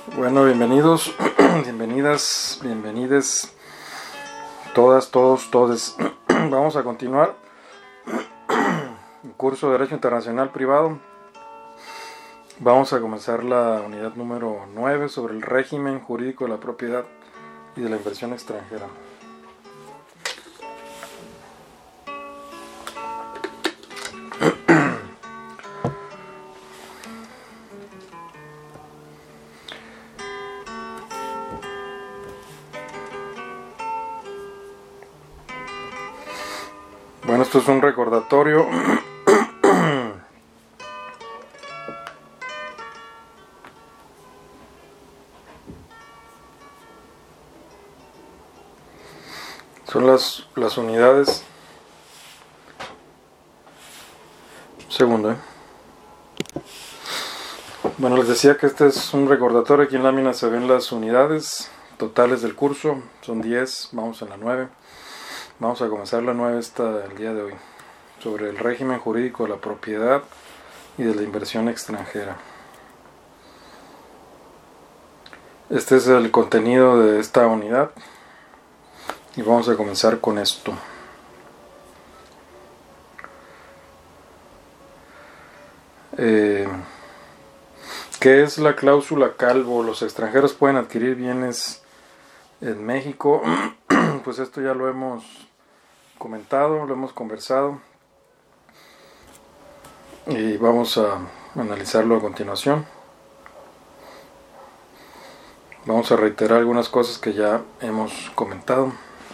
Bueno, bienvenidos, bienvenidas, bienvenides, todas, todos, todes. Vamos a continuar el curso de Derecho Internacional Privado. Vamos a comenzar la unidad número 9 sobre el régimen jurídico de la propiedad y de la inversión extranjera. Bueno, esto es un recordatorio. Son las unidades. Un segundo, Bueno, les decía que este es un recordatorio. Aquí en lámina se ven las unidades totales del curso. Son 10, vamos en la 9. Vamos a comenzar la 9 el día de hoy, sobre el régimen jurídico de la propiedad y de la inversión extranjera. Este es el contenido de esta unidad y vamos a comenzar con esto. ¿Qué es la cláusula Calvo? ¿Los extranjeros pueden adquirir bienes en México? Pues esto ya lo hemos comentado, lo hemos conversado y vamos a analizarlo a continuación. Vamos a reiterar algunas cosas que ya hemos comentado.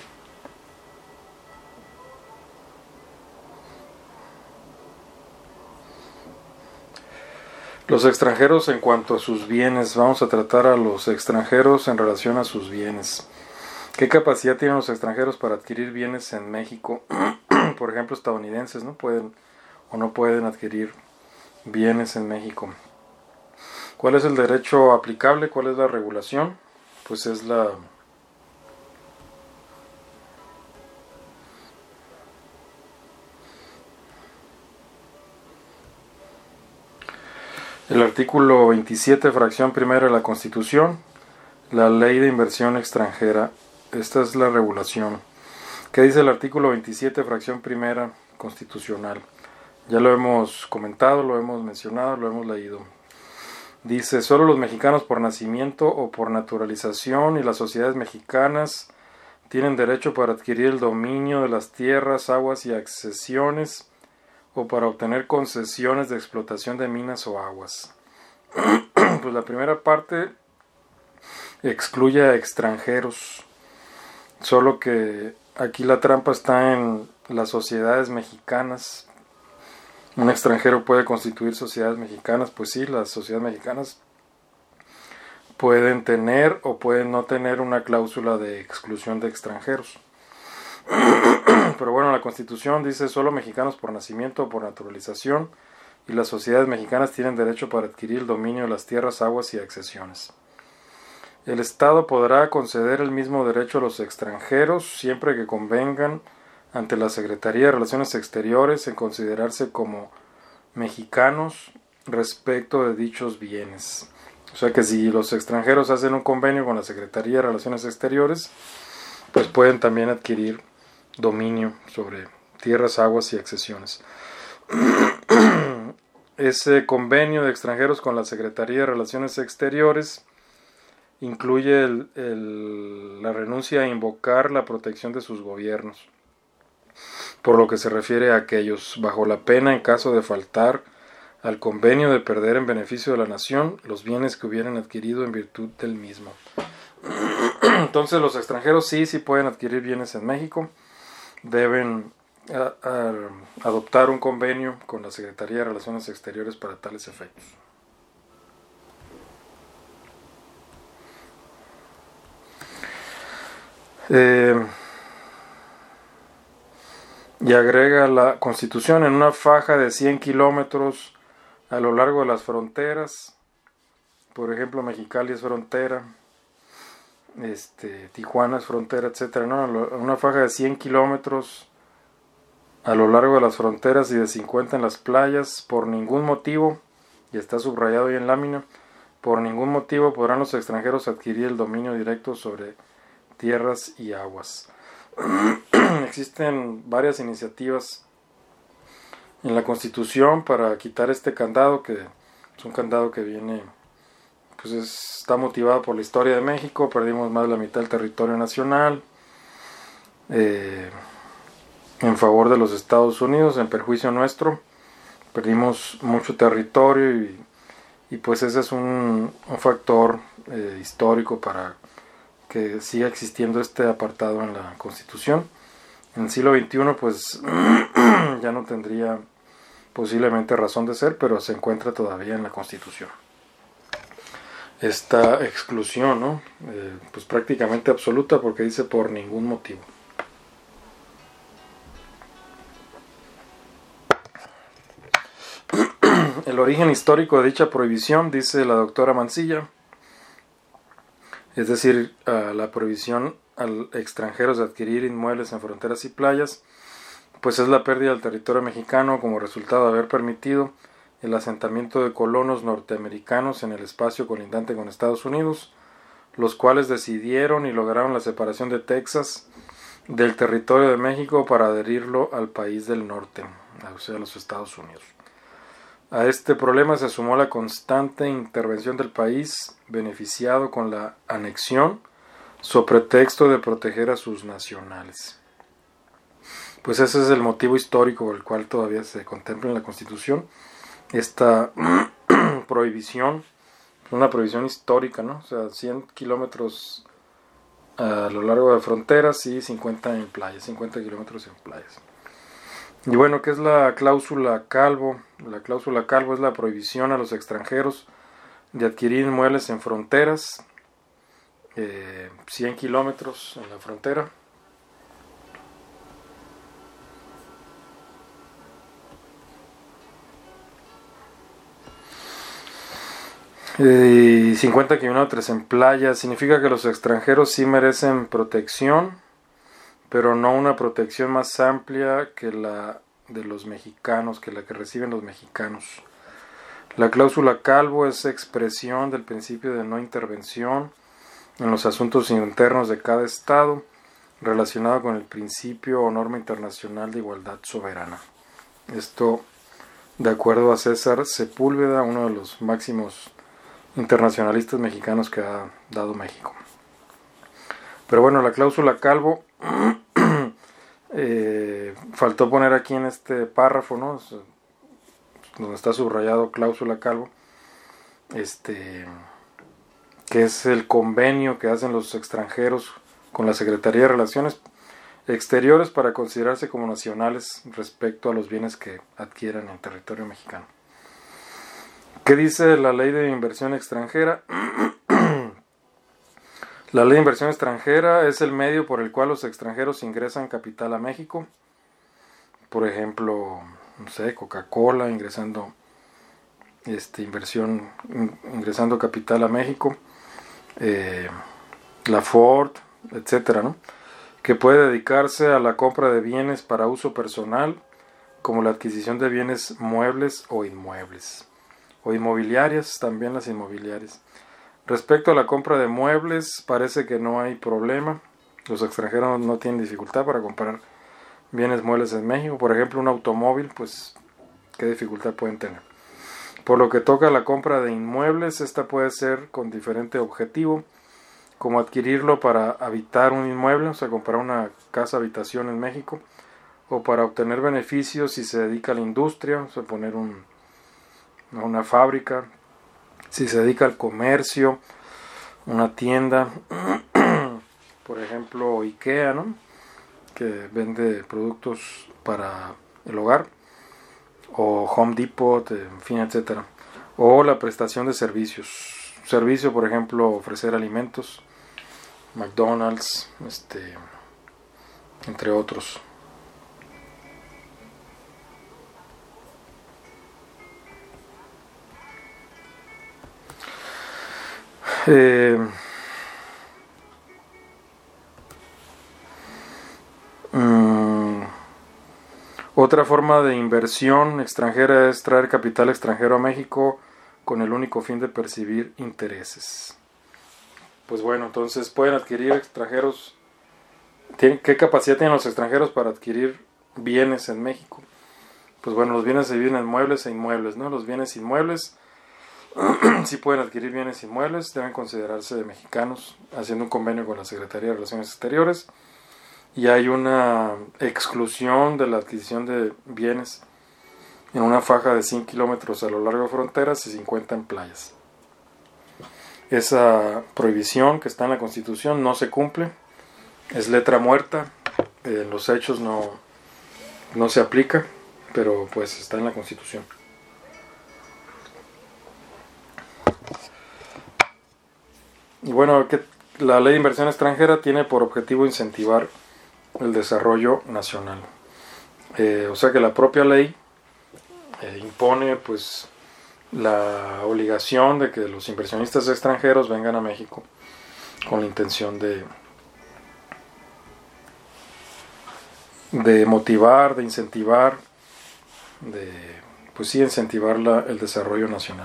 Los extranjeros en cuanto a sus bienes. Vamos a tratar a los extranjeros en relación a sus bienes. ¿Qué capacidad tienen los extranjeros para adquirir bienes en México? Por ejemplo, estadounidenses no pueden o no pueden adquirir bienes en México. ¿Cuál es el derecho aplicable? ¿Cuál es la regulación? Pues es el artículo 27, fracción primera de la Constitución, la Ley de Inversión Extranjera. Esta es la regulación. ¿Qué dice el artículo 27, fracción primera constitucional? Ya lo hemos comentado, lo hemos mencionado, lo hemos leído. Dice: solo los mexicanos por nacimiento o por naturalización y las sociedades mexicanas tienen derecho para adquirir el dominio de las tierras, aguas y accesiones o para obtener concesiones de explotación de minas o aguas. Pues la primera parte excluye a extranjeros, solo que aquí la trampa está en las sociedades mexicanas. Un extranjero puede constituir sociedades mexicanas. Pues sí, las sociedades mexicanas pueden tener o pueden no tener una cláusula de exclusión de extranjeros. Pero bueno, la Constitución dice: solo mexicanos por nacimiento o por naturalización y las sociedades mexicanas tienen derecho para adquirir el dominio de las tierras, aguas y accesiones. El Estado podrá conceder el mismo derecho a los extranjeros siempre que convengan ante la Secretaría de Relaciones Exteriores en considerarse como mexicanos respecto de dichos bienes. O sea que si los extranjeros hacen un convenio con la Secretaría de Relaciones Exteriores, pues pueden también adquirir dominio sobre tierras, aguas y accesiones. Ese convenio de extranjeros con la Secretaría de Relaciones Exteriores incluye la renuncia a invocar la protección de sus gobiernos, por lo que se refiere a aquellos, bajo la pena en caso de faltar al convenio, de perder en beneficio de la nación los bienes que hubieran adquirido en virtud del mismo. Entonces los extranjeros sí pueden adquirir bienes en México. Deben adoptar un convenio con la Secretaría de Relaciones Exteriores para tales efectos. Y agrega la Constitución: en una faja de 100 kilómetros a lo largo de las fronteras, por ejemplo, Mexicali es frontera, Tijuana es frontera, etcétera, ¿no? Una faja de 100 kilómetros a lo largo de las fronteras y de 50 en las playas, por ningún motivo, y está subrayado ahí en lámina, Por ningún motivo podrán los extranjeros adquirir el dominio directo sobre tierras y aguas. Existen varias iniciativas en la Constitución para quitar este candado, que es un candado que viene, pues está motivado por la historia de México. Perdimos más de la mitad del territorio nacional en favor de los Estados Unidos, en perjuicio nuestro. Perdimos mucho territorio y pues ese es un factor histórico para que siga existiendo este apartado en la Constitución. En el siglo XXI pues ya no tendría posiblemente razón de ser, pero se encuentra todavía en la Constitución esta exclusión, ¿no? Pues prácticamente absoluta, porque dice por ningún motivo. El origen histórico de dicha prohibición, dice la doctora Mancilla, es decir, la prohibición a extranjeros de adquirir inmuebles en fronteras y playas, pues es la pérdida del territorio mexicano como resultado de haber permitido el asentamiento de colonos norteamericanos en el espacio colindante con Estados Unidos, los cuales decidieron y lograron la separación de Texas del territorio de México para adherirlo al país del norte, o sea, a los Estados Unidos. A este problema se sumó la constante intervención del país beneficiado con la anexión sobre pretexto de proteger a sus nacionales. Pues ese es el motivo histórico por el cual todavía se contempla en la Constitución esta prohibición, una prohibición histórica, ¿no? O sea, 100 kilómetros a lo largo de fronteras y 50 en playas, 50 kilómetros en playas. Y bueno, ¿qué es la cláusula Calvo? La cláusula Calvo es la prohibición a los extranjeros de adquirir inmuebles en fronteras, 100 kilómetros en la frontera. Y 50 kilómetros en playa. Significa que los extranjeros sí merecen protección, pero no una protección más amplia que la de los mexicanos, que la que reciben los mexicanos. La cláusula Calvo es expresión del principio de no intervención en los asuntos internos de cada estado, relacionado con el principio o norma internacional de igualdad soberana. Esto, de acuerdo a César Sepúlveda, uno de los máximos internacionalistas mexicanos que ha dado México. Pero bueno, la cláusula Calvo faltó poner aquí en este párrafo, ¿no? Donde está subrayado cláusula Calvo, que es el convenio que hacen los extranjeros con la Secretaría de Relaciones Exteriores para considerarse como nacionales respecto a los bienes que adquieran en territorio mexicano. ¿Qué dice la ley de inversión extranjera? La ley de inversión extranjera es el medio por el cual los extranjeros ingresan capital a México. Por ejemplo, no sé, Coca-Cola ingresando ingresando capital a México, la Ford, etcétera, ¿no? Que puede dedicarse a la compra de bienes para uso personal, como la adquisición de bienes muebles o inmuebles, o inmobiliarias, también las inmobiliarias. Respecto a la compra de muebles, parece que no hay problema. Los extranjeros no tienen dificultad para comprar bienes muebles en México. Por ejemplo, un automóvil, pues, ¿qué dificultad pueden tener? Por lo que toca a la compra de inmuebles, esta puede ser con diferente objetivo, como adquirirlo para habitar un inmueble, o sea, comprar una casa habitación en México, o para obtener beneficios si se dedica a la industria, o sea, poner una fábrica, si se dedica al comercio, una tienda, por ejemplo IKEA, ¿no? Que vende productos para el hogar, o Home Depot, en fin, etcétera, o la prestación de servicios, servicio, por ejemplo, ofrecer alimentos, McDonald's, entre otros. Otra forma de inversión extranjera es traer capital extranjero a México con el único fin de percibir intereses. Pues bueno, entonces pueden adquirir extranjeros. ¿Qué capacidad tienen los extranjeros para adquirir bienes en México? Pues bueno, los bienes se dividen en muebles e inmuebles, ¿no? Los bienes inmuebles sí pueden adquirir bienes inmuebles, deben considerarse mexicanos, haciendo un convenio con la Secretaría de Relaciones Exteriores, y hay una exclusión de la adquisición de bienes en una faja de 100 kilómetros a lo largo de fronteras y 50 en playas. Esa prohibición que está en la Constitución no se cumple, es letra muerta, en los hechos no se aplica, pero pues está en la Constitución. Y bueno, la Ley de Inversión Extranjera tiene por objetivo incentivar el desarrollo nacional. O sea que la propia ley impone pues la obligación de que los inversionistas extranjeros vengan a México con la intención de motivar, de incentivar, incentivar el desarrollo nacional.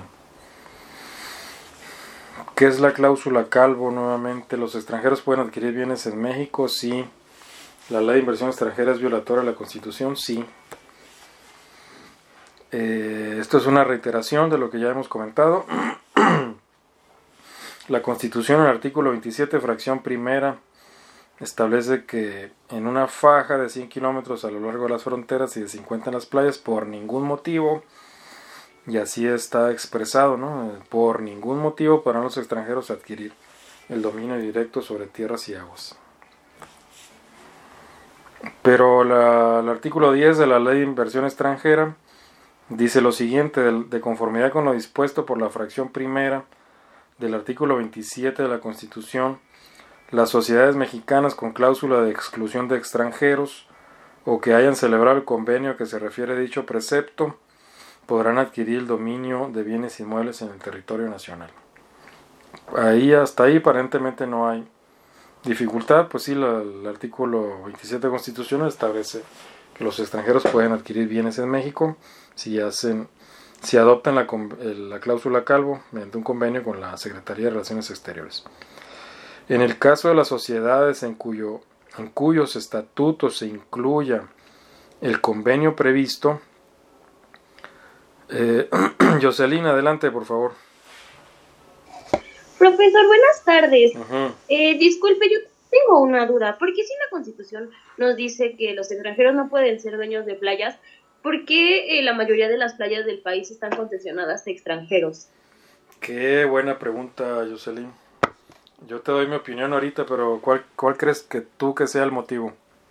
¿Qué es la cláusula Calvo? Nuevamente, ¿los extranjeros pueden adquirir bienes en México? Sí. ¿La ley de inversión extranjera es violatoria de la Constitución? Sí. Esto es una reiteración de lo que ya hemos comentado. La Constitución, en el artículo 27, fracción primera, establece que en una faja de 100 kilómetros a lo largo de las fronteras y de 50 en las playas, por ningún motivo, y así está expresado, ¿no? Por ningún motivo podrán los extranjeros adquirir el dominio directo sobre tierras y aguas. Pero el artículo 10 de la Ley de Inversión Extranjera dice lo siguiente: de conformidad con lo dispuesto por la fracción primera del artículo 27 de la Constitución, las sociedades mexicanas con cláusula de exclusión de extranjeros o que hayan celebrado el convenio a que se refiere dicho precepto podrán adquirir el dominio de bienes inmuebles en el territorio nacional. Hasta ahí aparentemente no hay dificultad, pues sí, el artículo 27 de la Constitución establece que los extranjeros pueden adquirir bienes en México si adoptan la cláusula Calvo mediante un convenio con la Secretaría de Relaciones Exteriores. En el caso de las sociedades en cuyos estatutos se incluya el convenio previsto, Jocelyn, adelante, por favor. Profesor, buenas tardes. Disculpe, yo tengo una duda. ¿Por qué si la Constitución nos dice que los extranjeros no pueden ser dueños de playas, por qué la mayoría de las playas del país están concesionadas a extranjeros? Qué buena pregunta, Jocelyn. Yo te doy mi opinión ahorita, pero ¿cuál crees que sea el motivo?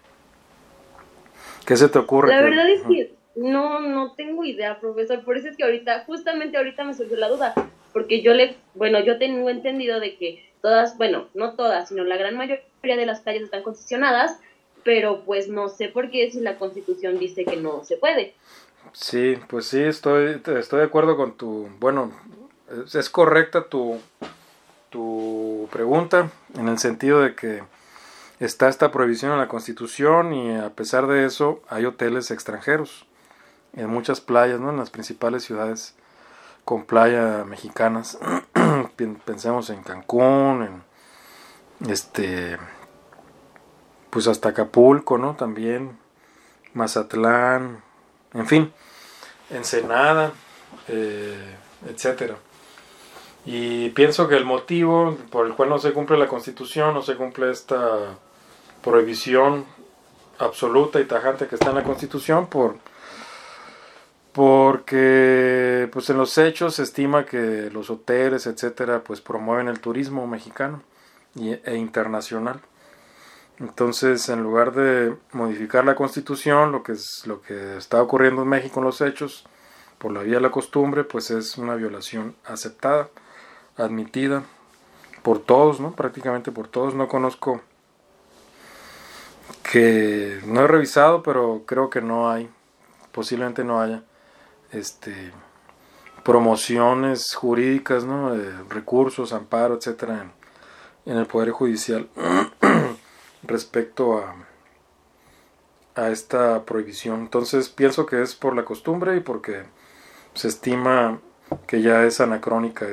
¿Qué se te ocurre? La verdad es que no tengo idea, profesor. Por eso es que justamente ahorita me surgió la duda. Porque yo tengo entendido de que no todas, sino la gran mayoría de las playas están concesionadas, pero pues no sé por qué si la Constitución dice que no se puede. Sí, pues sí, estoy de acuerdo con es correcta tu pregunta, en el sentido de que está esta prohibición en la Constitución y a pesar de eso hay hoteles extranjeros en muchas playas, ¿no? En las principales ciudades con playa mexicanas. Pensemos en Cancún, pues hasta Acapulco, ¿no? También Mazatlán, en fin, Ensenada, etcétera. Y pienso que el motivo por el cual no se cumple la Constitución, no se cumple esta prohibición absoluta y tajante que está en la Constitución, porque pues en los hechos se estima que los hoteles, etcétera, pues promueven el turismo mexicano e internacional. Entonces, en lugar de modificar la Constitución, lo que está ocurriendo en México en los hechos, por la vía de la costumbre, pues es una violación aceptada, admitida por todos, ¿no? Prácticamente por todos. No conozco, que no he revisado, pero creo que posiblemente no haya promociones jurídicas, ¿no? Recursos, amparo, etcétera, en el Poder Judicial respecto a esta prohibición. Entonces pienso que es por la costumbre y porque se estima que ya es anacrónica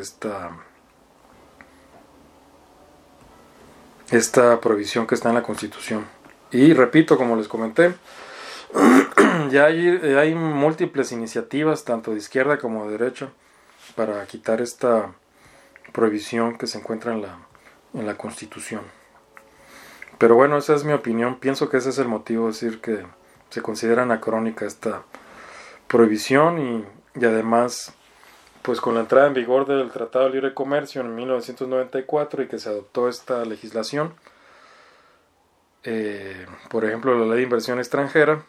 esta prohibición que está en la Constitución. Y repito, como les comenté, ya hay múltiples iniciativas, tanto de izquierda como de derecha, para quitar esta prohibición que se encuentra en la Constitución. Pero bueno, esa es mi opinión. Pienso que ese es el motivo, es decir, que se considera anacrónica esta prohibición y además, pues con la entrada en vigor del Tratado de Libre Comercio en 1994 y que se adoptó esta legislación, por ejemplo la Ley de Inversión Extranjera,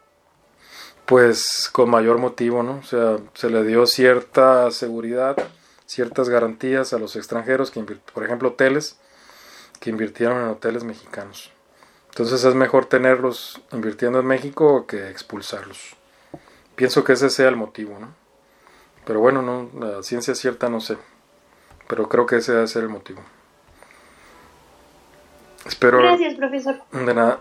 pues con mayor motivo, ¿no? O sea, se le dio cierta seguridad, ciertas garantías a los extranjeros, por ejemplo hoteles, que invirtieron en hoteles mexicanos. Entonces es mejor tenerlos invirtiendo en México que expulsarlos. Pienso que ese sea el motivo, ¿no? Pero bueno, no, la ciencia cierta no sé. Pero creo que ese debe ser el motivo. Espero. Gracias, profesor. De nada.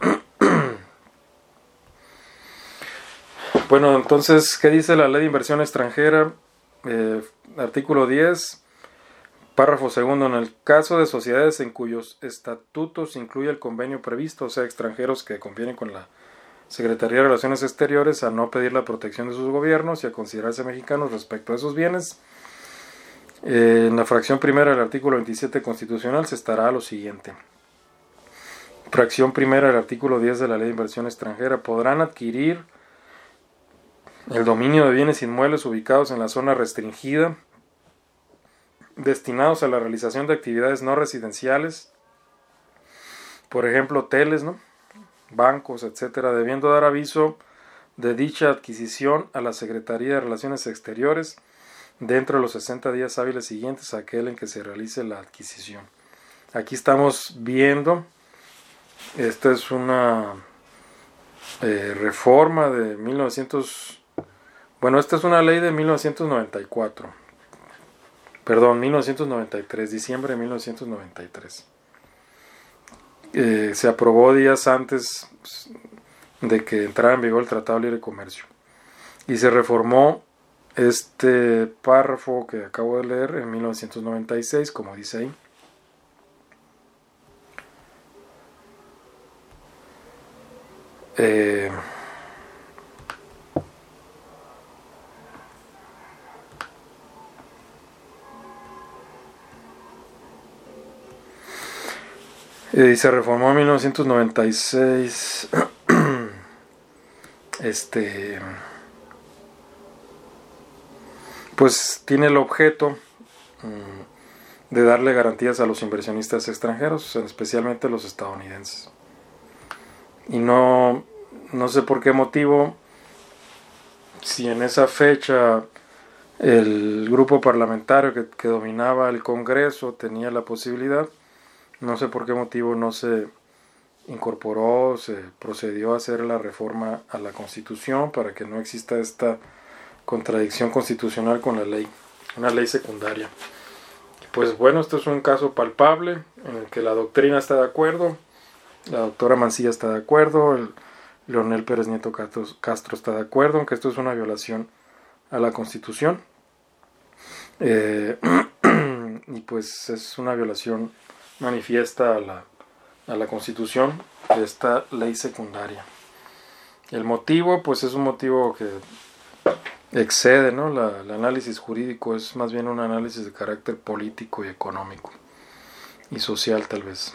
Bueno, entonces, ¿qué dice la Ley de Inversión Extranjera? Artículo 10, párrafo segundo. En el caso de sociedades en cuyos estatutos incluye el convenio previsto, o sea, extranjeros que convienen con la Secretaría de Relaciones Exteriores, a no pedir la protección de sus gobiernos y a considerarse mexicanos respecto a esos bienes. En la fracción primera del artículo 27 constitucional se estará lo siguiente. Fracción primera del artículo 10 de la Ley de Inversión Extranjera. Podrán adquirir el dominio de bienes inmuebles ubicados en la zona restringida, destinados a la realización de actividades no residenciales, por ejemplo hoteles, ¿no?, bancos, etcétera, debiendo dar aviso de dicha adquisición a la Secretaría de Relaciones Exteriores dentro de los 60 días hábiles siguientes a aquel en que se realice la adquisición. Aquí estamos viendo, esta es una reforma de 1993, diciembre de 1993. Se aprobó días antes de que entrara en vigor el Tratado de Libre Comercio y se reformó este párrafo que acabo de leer en 1996, como dice ahí. Y se reformó en 1996 pues tiene el objeto de darle garantías a los inversionistas extranjeros, especialmente los estadounidenses. Y no sé por qué motivo, si en esa fecha el grupo parlamentario que dominaba el Congreso tenía la posibilidad, no sé por qué motivo no se incorporó, se procedió a hacer la reforma a la Constitución para que no exista esta contradicción constitucional con la ley, una ley secundaria. Pues bueno, esto es un caso palpable en el que la doctrina está de acuerdo, la doctora Mancilla está de acuerdo, el Leonel Pérez Nieto Castro está de acuerdo, aunque esto es una violación a la Constitución. Y pues es una violación manifiesta a la Constitución de esta ley secundaria. El motivo, pues es un motivo que excede, ¿no?, el análisis jurídico, es más bien un análisis de carácter político y económico y social tal vez.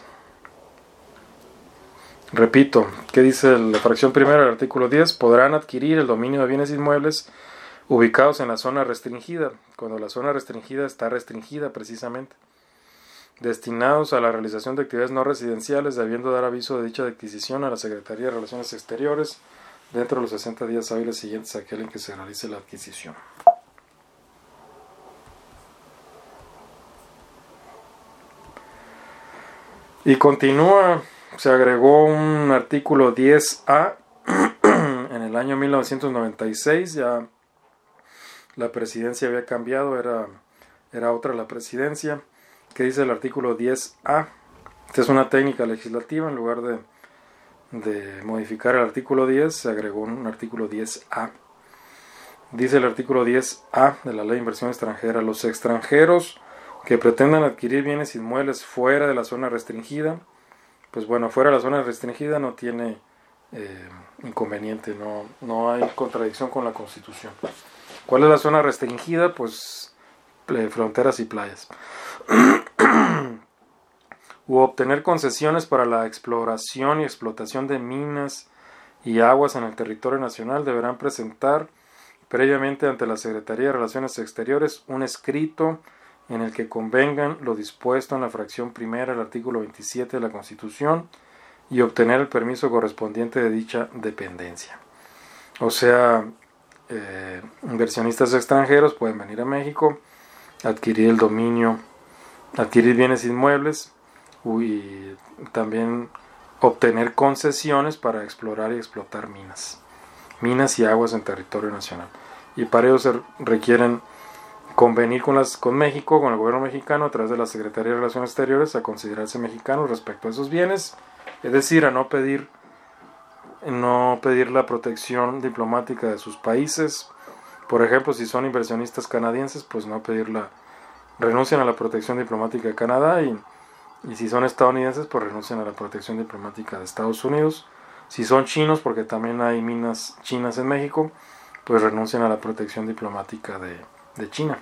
Repito, ¿qué dice la fracción primera del artículo 10? Podrán adquirir el dominio de bienes inmuebles ubicados en la zona restringida, cuando la zona restringida está restringida precisamente, destinados a la realización de actividades no residenciales, debiendo dar aviso de dicha adquisición a la Secretaría de Relaciones Exteriores dentro de los 60 días hábiles siguientes a aquel en que se realice la adquisición. Y continúa, se agregó un artículo 10A en el año 1996, ya la presidencia había cambiado, era otra la presidencia. ¿Qué dice el artículo 10A? Esta es una técnica legislativa, en lugar de modificar el artículo 10, se agregó un artículo 10A. Dice el artículo 10A de la Ley de Inversión Extranjera: los extranjeros que pretendan adquirir bienes inmuebles fuera de la zona restringida, pues bueno, fuera de la zona restringida no tiene inconveniente, no hay contradicción con la Constitución. ¿Cuál es la zona restringida? Pues fronteras y playas. U obtener concesiones para la exploración y explotación de minas y aguas en el territorio nacional deberán presentar previamente ante la Secretaría de Relaciones Exteriores un escrito en el que convengan lo dispuesto en la fracción primera del artículo 27 de la Constitución y obtener el permiso correspondiente de dicha dependencia. O sea, inversionistas extranjeros pueden venir a México, adquirir el dominio, adquirir bienes inmuebles y también obtener concesiones para explorar y explotar minas y aguas en territorio nacional. Y para ello se requieren convenir con México, con el gobierno mexicano, a través de la Secretaría de Relaciones Exteriores, a considerarse mexicanos respecto a esos bienes, es decir, a no pedir la protección diplomática de sus países. Por ejemplo, si son inversionistas canadienses, pues no renuncian a la protección diplomática de Canadá, y si son estadounidenses, pues renuncian a la protección diplomática de Estados Unidos. Si son chinos, porque también hay minas chinas en México, pues renuncian a la protección diplomática de China.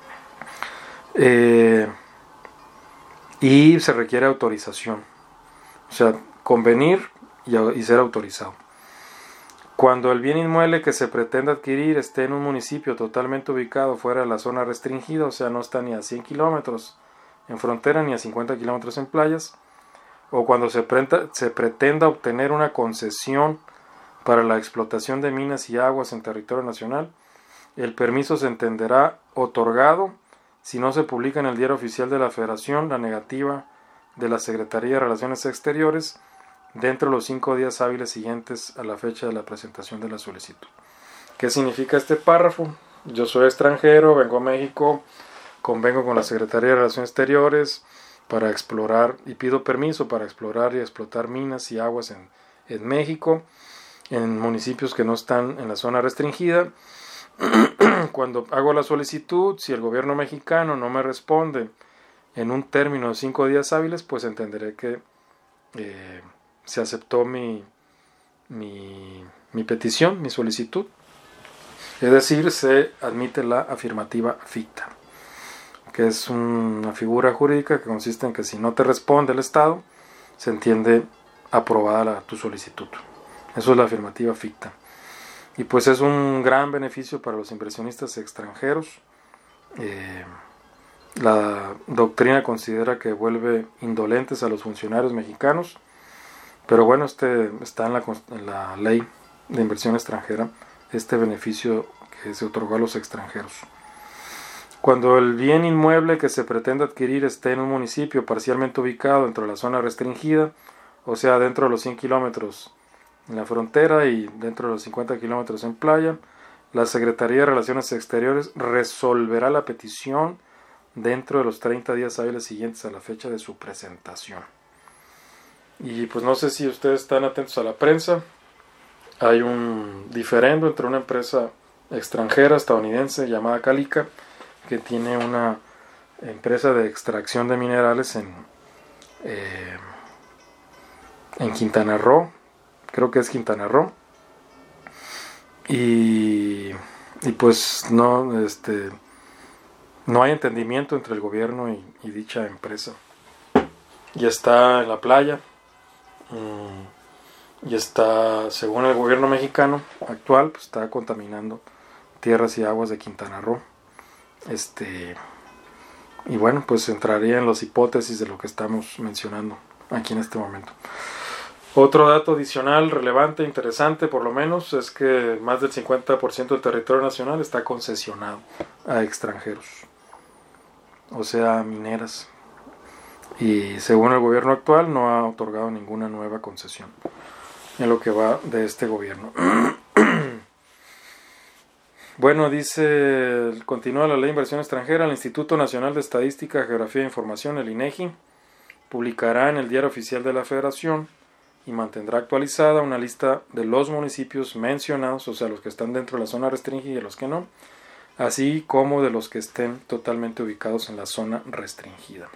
Y se requiere autorización, o sea, convenir y ser autorizado. Cuando el bien inmueble que se pretende adquirir esté en un municipio totalmente ubicado fuera de la zona restringida, o sea, no está ni a 100 kilómetros en frontera ni a 50 kilómetros en playas, o cuando se pretenda obtener una concesión para la explotación de minas y aguas en territorio nacional, el permiso se entenderá otorgado si no se publica en el Diario Oficial de la Federación la negativa de la Secretaría de Relaciones Exteriores dentro de los 5 días hábiles siguientes a la fecha de la presentación de la solicitud. ¿Qué significa este párrafo? Yo soy extranjero, vengo a México, convengo con la Secretaría de Relaciones Exteriores para explorar y pido permiso para explorar y explotar minas y aguas en México, en municipios que no están en la zona restringida. Cuando hago la solicitud, si el gobierno mexicano no me responde en un término de 5 días hábiles, pues entenderé que se aceptó mi petición, mi solicitud. Es decir, se admite la afirmativa ficta, que es una figura jurídica que consiste en que si no te responde el Estado, se entiende aprobada tu solicitud. Eso es la afirmativa ficta. Y pues es un gran beneficio para los inversionistas extranjeros. La doctrina considera que vuelve indolentes a los funcionarios mexicanos, pero bueno, está en la ley de inversión extranjera, este beneficio que se otorgó a los extranjeros. Cuando el bien inmueble que se pretende adquirir esté en un municipio parcialmente ubicado dentro de la zona restringida, o sea, dentro de los 100 kilómetros en la frontera y dentro de los 50 kilómetros en playa, la Secretaría de Relaciones Exteriores resolverá la petición dentro de los 30 días hábiles siguientes a la fecha de su presentación. Y pues no sé si ustedes están atentos a la prensa. Hay un diferendo entre una empresa extranjera estadounidense llamada Calica, que tiene una empresa de extracción de minerales en Quintana Roo, creo que es Quintana Roo, y pues no hay entendimiento entre el gobierno y dicha empresa. Y está en la playa, y está, según el gobierno mexicano actual, pues está contaminando tierras y aguas de Quintana Roo. Y bueno, pues entraría en las hipótesis de lo que estamos mencionando aquí en este momento. Otro dato adicional relevante, interesante por lo menos, es que más del 50% del territorio nacional está concesionado a extranjeros, o sea, mineras. Y según el gobierno actual no ha otorgado ninguna nueva concesión en lo que va de este gobierno. Bueno, continúa la ley de inversión extranjera. El Instituto Nacional de Estadística, Geografía e Información, el INEGI, publicará en el Diario Oficial de la Federación y mantendrá actualizada una lista de los municipios mencionados, o sea, los que están dentro de la zona restringida y los que no, así como de los que estén totalmente ubicados en la zona restringida.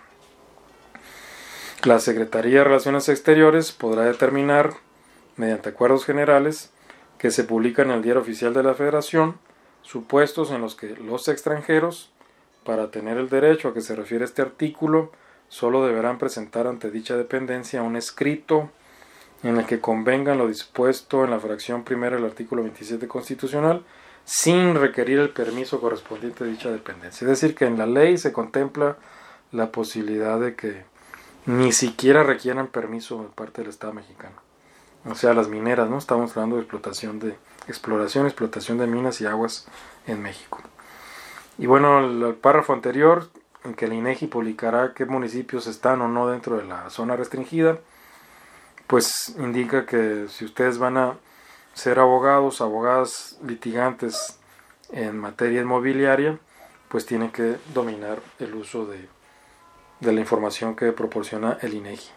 La Secretaría de Relaciones Exteriores podrá determinar, mediante acuerdos generales, que se publican en el Diario Oficial de la Federación, supuestos en los que los extranjeros, para tener el derecho a que se refiere este artículo, solo deberán presentar ante dicha dependencia un escrito en el que convengan lo dispuesto en la fracción primera del artículo 27 constitucional, sin requerir el permiso correspondiente de dicha dependencia. Es decir, que en la ley se contempla la posibilidad de que ni siquiera requieran permiso de parte del Estado mexicano. O sea, las mineras, ¿no? Estamos hablando de exploración de minas y aguas en México. Y bueno, el párrafo anterior, en que el INEGI publicará qué municipios están o no dentro de la zona restringida, pues indica que si ustedes van a ser abogadas litigantes en materia inmobiliaria, pues tienen que dominar el uso de la información que proporciona el INEGI.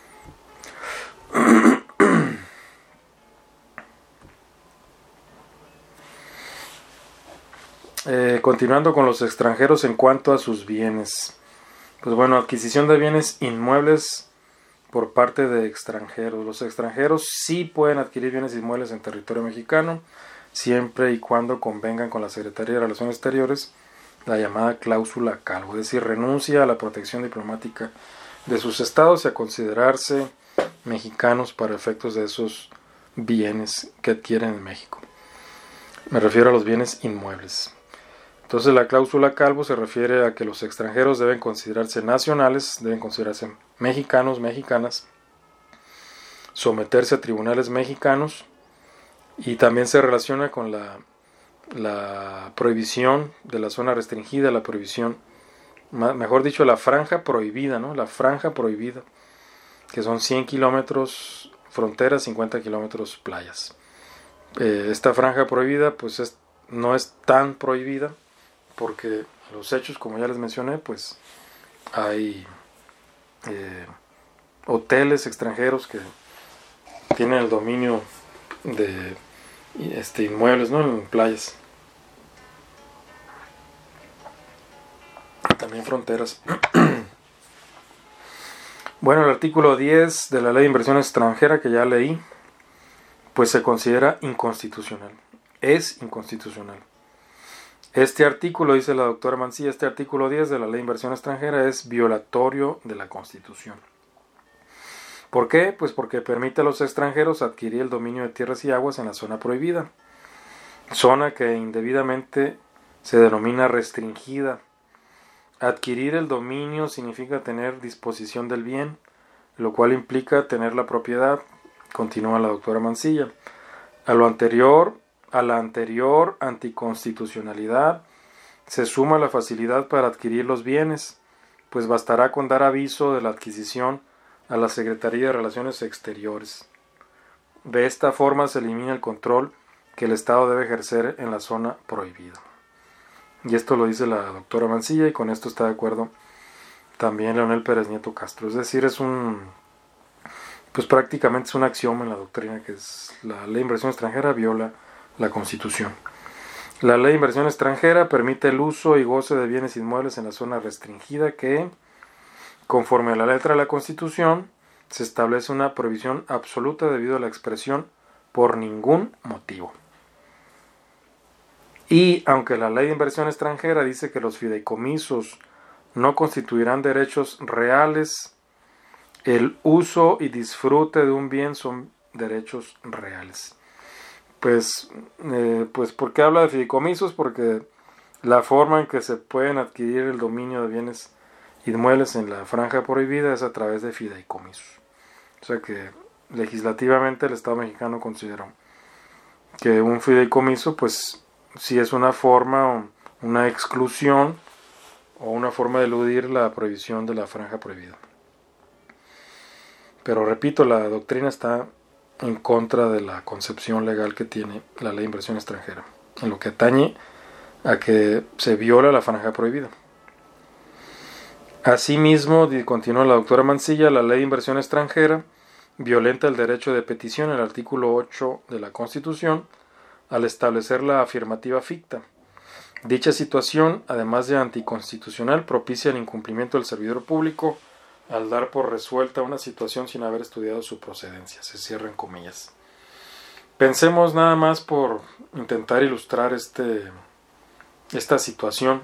Continuando con los extranjeros en cuanto a sus bienes. Pues bueno, adquisición de bienes inmuebles por parte de extranjeros. Los extranjeros sí pueden adquirir bienes inmuebles en territorio mexicano, siempre y cuando convengan con la Secretaría de Relaciones Exteriores la llamada cláusula Calvo, es decir, renuncia a la protección diplomática de sus estados y a considerarse mexicanos para efectos de esos bienes que adquieren en México. Me refiero a los bienes inmuebles. Entonces la cláusula Calvo se refiere a que los extranjeros deben considerarse nacionales, deben considerarse mexicanos, mexicanas, someterse a tribunales mexicanos, y también se relaciona con la prohibición de la zona restringida, la prohibición, mejor dicho, la franja prohibida, ¿no? La franja prohibida, que son 100 kilómetros fronteras, 50 kilómetros playas. Esta franja prohibida pues no es tan prohibida, porque los hechos, como ya les mencioné, pues hay hoteles extranjeros que tienen el dominio de inmuebles, ¿no? En playas, también fronteras. Bueno, el artículo 10 de la Ley de Inversión Extranjera, que ya leí, pues se considera inconstitucional. Es inconstitucional. Este artículo, dice la doctora Mancilla, este artículo 10 de la Ley de Inversión Extranjera es violatorio de la Constitución. ¿Por qué? Pues porque permite a los extranjeros adquirir el dominio de tierras y aguas en la zona prohibida, zona que indebidamente se denomina restringida. Adquirir el dominio significa tener disposición del bien, lo cual implica tener la propiedad, continúa la doctora Mancilla. A la anterior anticonstitucionalidad se suma la facilidad para adquirir los bienes, pues bastará con dar aviso de la adquisición a la Secretaría de Relaciones Exteriores. De esta forma se elimina el control que el Estado debe ejercer en la zona prohibida. Y esto lo dice la doctora Mancilla, y con esto está de acuerdo también Leonel Pérez Nieto Castro. Es decir, pues prácticamente es un axioma en la doctrina, que es la ley de inversión extranjera viola la Constitución. La ley de inversión extranjera permite el uso y goce de bienes inmuebles en la zona restringida que, conforme a la letra de la Constitución, se establece una prohibición absoluta debido a la expresión por ningún motivo. Y aunque la ley de inversión extranjera dice que los fideicomisos no constituirán derechos reales, el uso y disfrute de un bien son derechos reales. Pues ¿por qué habla de fideicomisos? Porque la forma en que se pueden adquirir el dominio de bienes inmuebles en la franja prohibida es a través de fideicomisos. O sea que legislativamente el Estado mexicano consideró que un fideicomiso pues sí es una forma, una exclusión o una forma de eludir la prohibición de la franja prohibida. Pero repito, la doctrina está en contra de la concepción legal que tiene la ley de inversión extranjera, en lo que atañe a que se viola la franja prohibida. Asimismo, continúa la doctora Mancilla, la ley de inversión extranjera violenta el derecho de petición, el artículo 8 de la Constitución, al establecer la afirmativa ficta. Dicha situación, además de anticonstitucional, propicia el incumplimiento del servidor público al dar por resuelta una situación sin haber estudiado su procedencia. Se cierran comillas. Pensemos nada más por intentar ilustrar esta situación.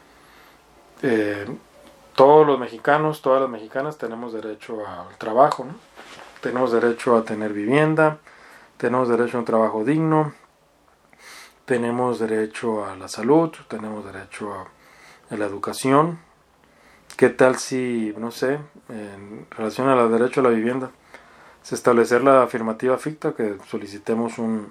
Todos los mexicanos, todas las mexicanas tenemos derecho al trabajo, ¿no? Tenemos derecho a tener vivienda, tenemos derecho a un trabajo digno, tenemos derecho a la salud, tenemos derecho a la educación. ¿Qué tal si, no sé, en relación al derecho a la vivienda, se establecer la afirmativa ficta, que solicitemos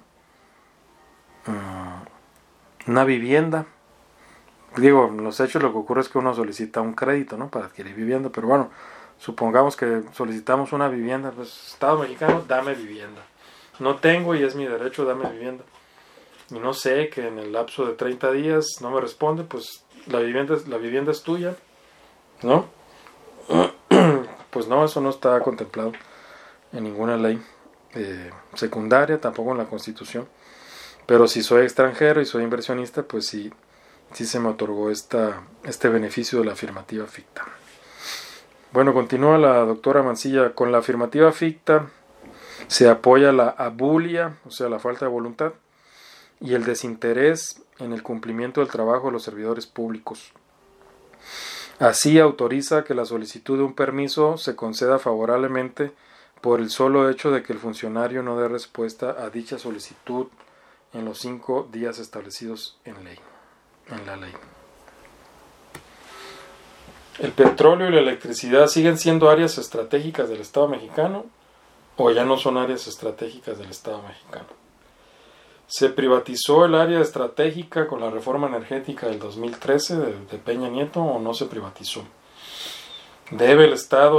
una vivienda? Digo, en los hechos lo que ocurre es que uno solicita un crédito, ¿no?, para adquirir vivienda, pero bueno, supongamos que solicitamos una vivienda, pues Estado mexicano, dame vivienda. No tengo y es mi derecho, dame vivienda. Y no sé, que en el lapso de 30 días no me responde, pues la vivienda es tuya, ¿no? Pues no, eso no está contemplado en ninguna ley secundaria, tampoco en la Constitución. Pero si soy extranjero y soy inversionista, pues sí se me otorgó este beneficio de la afirmativa ficta. Bueno, continúa la doctora Mancilla. Con la afirmativa ficta se apoya la abulia, o sea, la falta de voluntad, y el desinterés en el cumplimiento del trabajo de los servidores públicos. Así autoriza que la solicitud de un permiso se conceda favorablemente por el solo hecho de que el funcionario no dé respuesta a dicha solicitud en los 5 días establecidos en la ley. ¿El petróleo y la electricidad siguen siendo áreas estratégicas del Estado mexicano o ya no son áreas estratégicas del Estado mexicano? Se privatizó el área estratégica con la reforma energética del 2013 de Peña Nieto, o no se privatizó. ¿Debe el Estado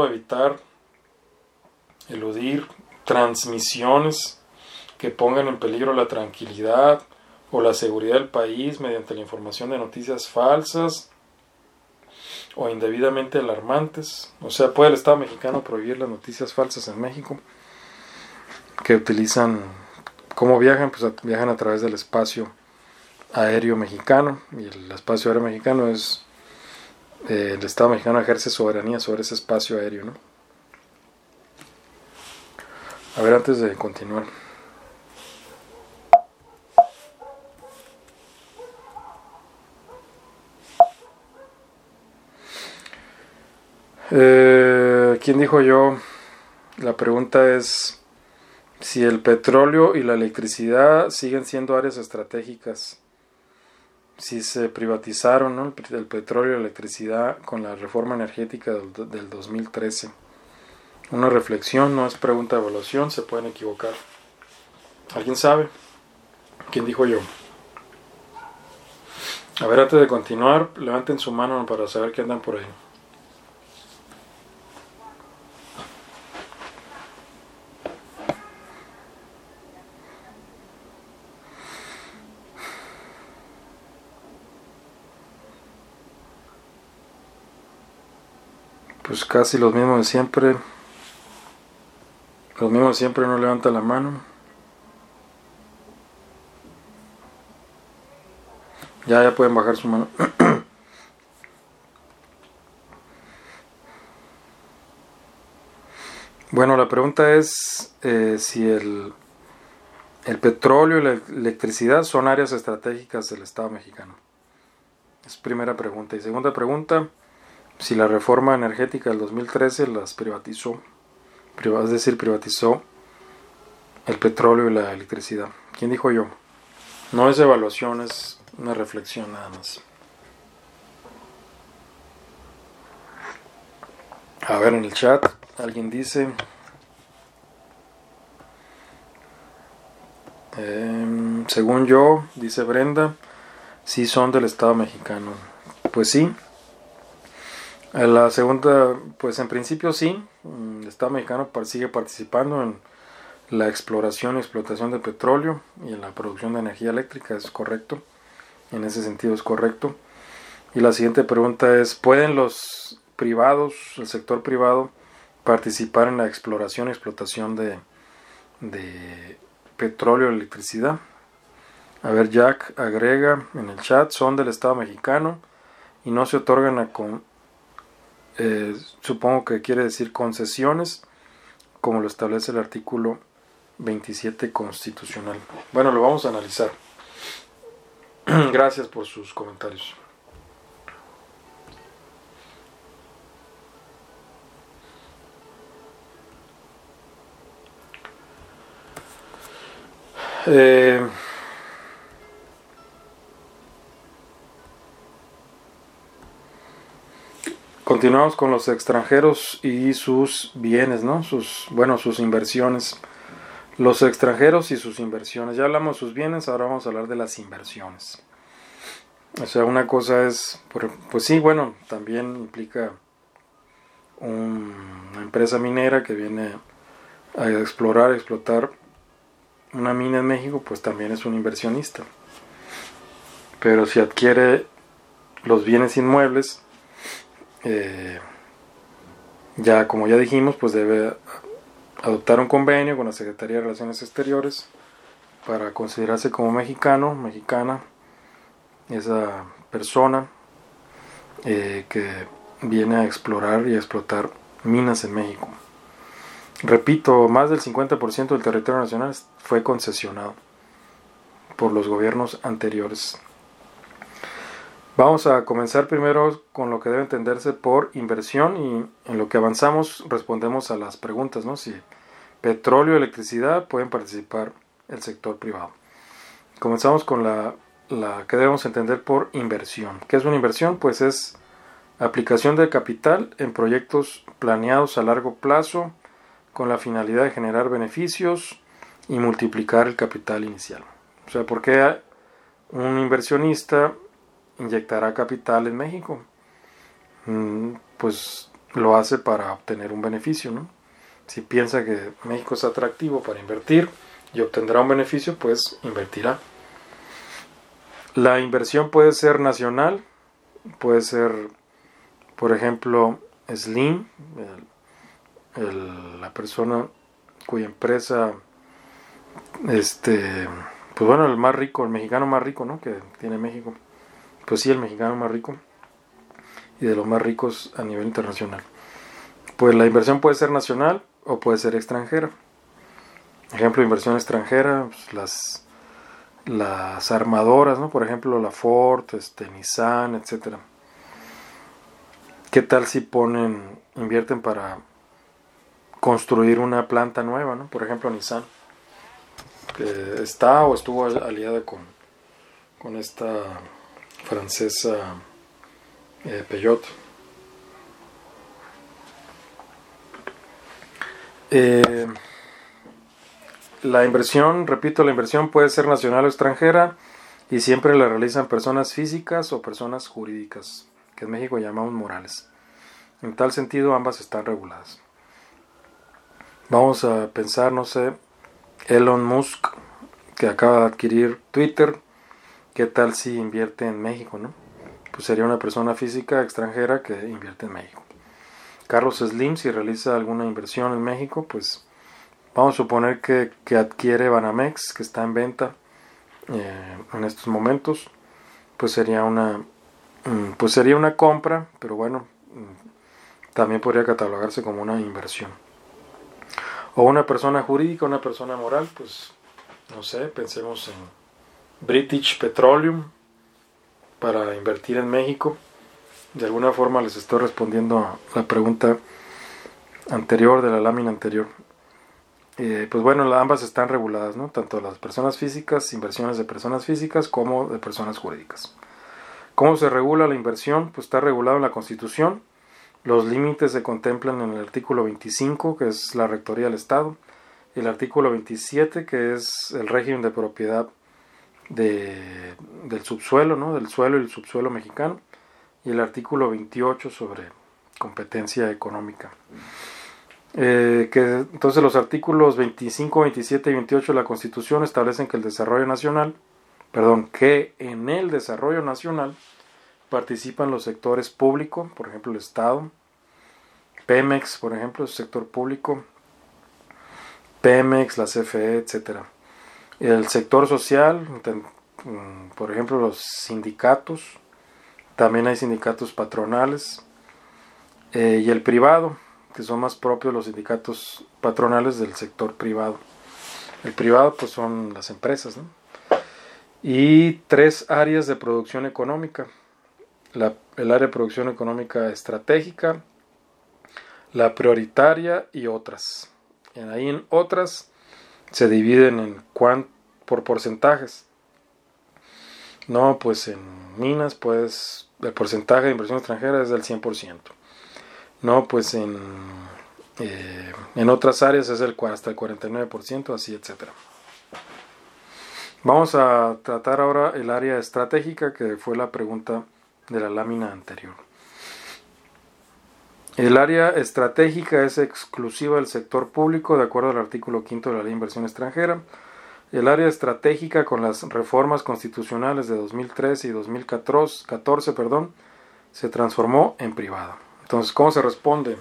eludir transmisiones que pongan en peligro la tranquilidad o la seguridad del país mediante la información de noticias falsas o indebidamente alarmantes? O sea, ¿puede el Estado mexicano prohibir las noticias falsas en México que utilizan? ¿Cómo viajan? Pues viajan a través del espacio aéreo mexicano, y el espacio aéreo mexicano es el Estado mexicano ejerce soberanía sobre ese espacio aéreo, ¿no? A ver, antes de continuar, ¿quién dijo yo? La pregunta es si el petróleo y la electricidad siguen siendo áreas estratégicas, si se privatizaron, ¿no?, el petróleo y la electricidad con la reforma energética del 2013. Una reflexión, no es pregunta de evaluación, se pueden equivocar. ¿Alguien sabe? ¿Quién dijo yo? A ver, antes de continuar, levanten su mano para saber que andan por ahí. Pues casi los mismos de siempre. Los mismos de siempre no levantan la mano. Ya pueden bajar su mano. Bueno, la pregunta es si el petróleo y la electricidad son áreas estratégicas del Estado mexicano. Es primera pregunta. Y segunda pregunta, si la reforma energética del 2013 las privatizó, es decir, privatizó el petróleo y la electricidad. ¿Quién dijo yo? No es evaluación, es una reflexión nada más. A ver, en el chat alguien dice según yo, dice Brenda, sí son del Estado mexicano. Pues sí. La segunda, pues en principio sí, el Estado mexicano sigue participando en la exploración y explotación de petróleo y en la producción de energía eléctrica, es correcto, en ese sentido es correcto. Y la siguiente pregunta es, ¿pueden los privados, el sector privado, participar en la exploración y explotación de petróleo y electricidad. A ver, Jack agrega en el chat, son del Estado mexicano y no se otorgan supongo que quiere decir concesiones, como lo establece el artículo 27 constitucional. Bueno, lo vamos a analizar. Gracias por sus comentarios. Continuamos con los extranjeros y sus bienes, ¿no? Sus inversiones. Los extranjeros y sus inversiones. Ya hablamos de sus bienes, ahora vamos a hablar de las inversiones. O sea, una cosa es, pues sí, bueno, también implica una empresa minera que viene a explotar una mina en México, pues también es un inversionista. Pero si adquiere los bienes inmuebles, como ya dijimos, pues debe adoptar un convenio con la Secretaría de Relaciones Exteriores para considerarse como mexicana, esa persona que viene a explorar y a explotar minas en México. Repito, más del 50% del territorio nacional fue concesionado por los gobiernos anteriores. Vamos a comenzar primero con lo que debe entenderse por inversión y en lo que avanzamos respondemos a las preguntas, ¿no? Si petróleo y electricidad pueden participar el sector privado. Comenzamos con la que debemos entender por inversión. ¿Qué es una inversión? Pues es aplicación de capital en proyectos planeados a largo plazo con la finalidad de generar beneficios y multiplicar el capital inicial. O sea, ¿por qué un inversionista inyectará capital en México? Pues lo hace para obtener un beneficio, ¿no? Si piensa que México es atractivo para invertir y obtendrá un beneficio, pues invertirá. La inversión puede ser nacional, puede ser, por ejemplo, Slim, la persona cuya empresa, pues bueno, el más rico, el mexicano más rico, ¿no?, que tiene México. Pues sí, el mexicano más rico y de los más ricos a nivel internacional. Pues la inversión puede ser nacional o puede ser extranjera. Ejemplo, inversión extranjera, pues las armadoras, ¿no? Por ejemplo, la Ford, Nissan, etcétera. ¿Qué tal si invierten para construir una planta nueva, ¿no? Por ejemplo, Nissan, que está o estuvo aliada con esta francesa Peugeot. La inversión puede ser nacional o extranjera y siempre la realizan personas físicas o personas jurídicas, que en México llamamos morales. En tal sentido, ambas están reguladas. Vamos a pensar, no sé, Elon Musk, que acaba de adquirir Twitter. ¿Qué tal si invierte en México, no? Pues sería una persona física extranjera que invierte en México. Carlos Slim, si realiza alguna inversión en México, pues vamos a suponer que adquiere Banamex, que está en venta en estos momentos, pues sería una compra, pero bueno, también podría catalogarse como una inversión. O una persona jurídica, una persona moral, pues no sé, pensemos en British Petroleum para invertir en México. De alguna forma les estoy respondiendo a la pregunta anterior, de la lámina anterior. Pues bueno, ambas están reguladas, ¿no? Tanto las personas físicas, inversiones de personas físicas, como de personas jurídicas. ¿Cómo se regula la inversión? Pues está regulado en la Constitución. Los límites se contemplan en el artículo 25, que es la Rectoría del Estado, y el artículo 27, que es el régimen de propiedad del subsuelo, ¿no?, del suelo y el subsuelo mexicano, y el artículo 28 sobre competencia económica. Entonces los artículos 25, 27 y 28 de la Constitución establecen que en el desarrollo nacional participan los sectores público, por ejemplo el Estado, Pemex, por ejemplo, es sector público. Pemex, la CFE, etcétera. El sector social, por ejemplo, los sindicatos. También hay sindicatos patronales. Y el privado, que son más propios los sindicatos patronales del sector privado. El privado pues son las empresas, ¿no? Y 3 áreas de producción económica. El área de producción económica estratégica, la prioritaria y otras. Ahí en otras se dividen por porcentajes. No, pues en minas pues el porcentaje de inversión extranjera es del 100%. No, pues en otras áreas es hasta el 49%, así, etcétera. Vamos a tratar ahora el área estratégica, que fue la pregunta de la lámina anterior. El área estratégica es exclusiva del sector público, de acuerdo al artículo 5 de la Ley de Inversión Extranjera. El área estratégica, con las reformas constitucionales de 2013 y 2014, se transformó en privada. Entonces, ¿cómo se responde?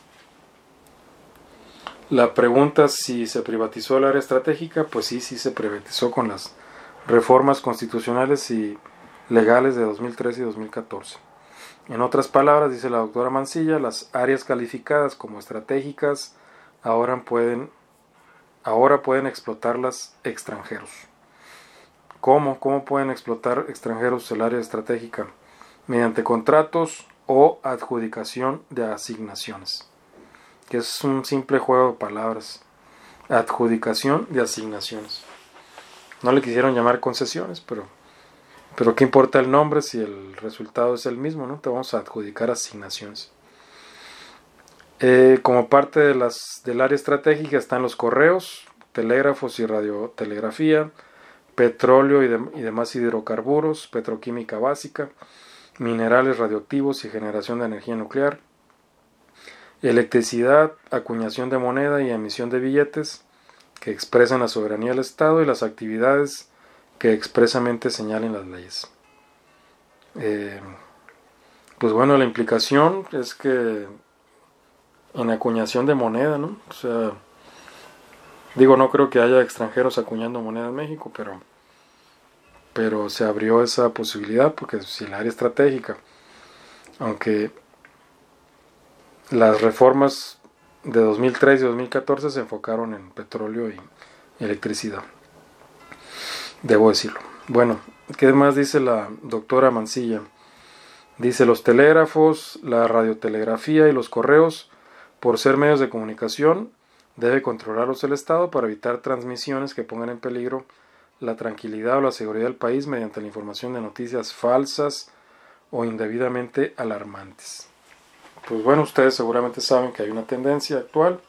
La pregunta si se privatizó el área estratégica, pues sí se privatizó con las reformas constitucionales y legales de 2013 y 2014. En otras palabras, dice la doctora Mancilla, las áreas calificadas como estratégicas ahora pueden explotarlas extranjeros. ¿Cómo? ¿Cómo pueden explotar extranjeros el área estratégica? Mediante contratos o adjudicación de asignaciones, que es un simple juego de palabras. Adjudicación de asignaciones. No le quisieron llamar concesiones, pero ¿qué importa el nombre si el resultado es el mismo, ¿no? Te vamos a adjudicar asignaciones. Como parte del área estratégica están los correos, telégrafos y radiotelegrafía, petróleo y demás hidrocarburos, petroquímica básica, minerales radioactivos y generación de energía nuclear, electricidad, acuñación de moneda y emisión de billetes que expresan la soberanía del Estado y las actividades que expresamente señalen las leyes. Pues bueno, la implicación es que en acuñación de moneda, ¿no? O sea, no creo que haya extranjeros acuñando moneda en México, pero se abrió esa posibilidad, porque si el área estratégica, aunque las reformas de 2003 y 2014 se enfocaron en petróleo y electricidad, debo decirlo. Bueno, ¿qué más dice la doctora Mancilla? Dice: los telégrafos, la radiotelegrafía y los correos, por ser medios de comunicación, debe controlarlos el Estado para evitar transmisiones que pongan en peligro la tranquilidad o la seguridad del país mediante la información de noticias falsas o indebidamente alarmantes. Pues bueno, ustedes seguramente saben que hay una tendencia actual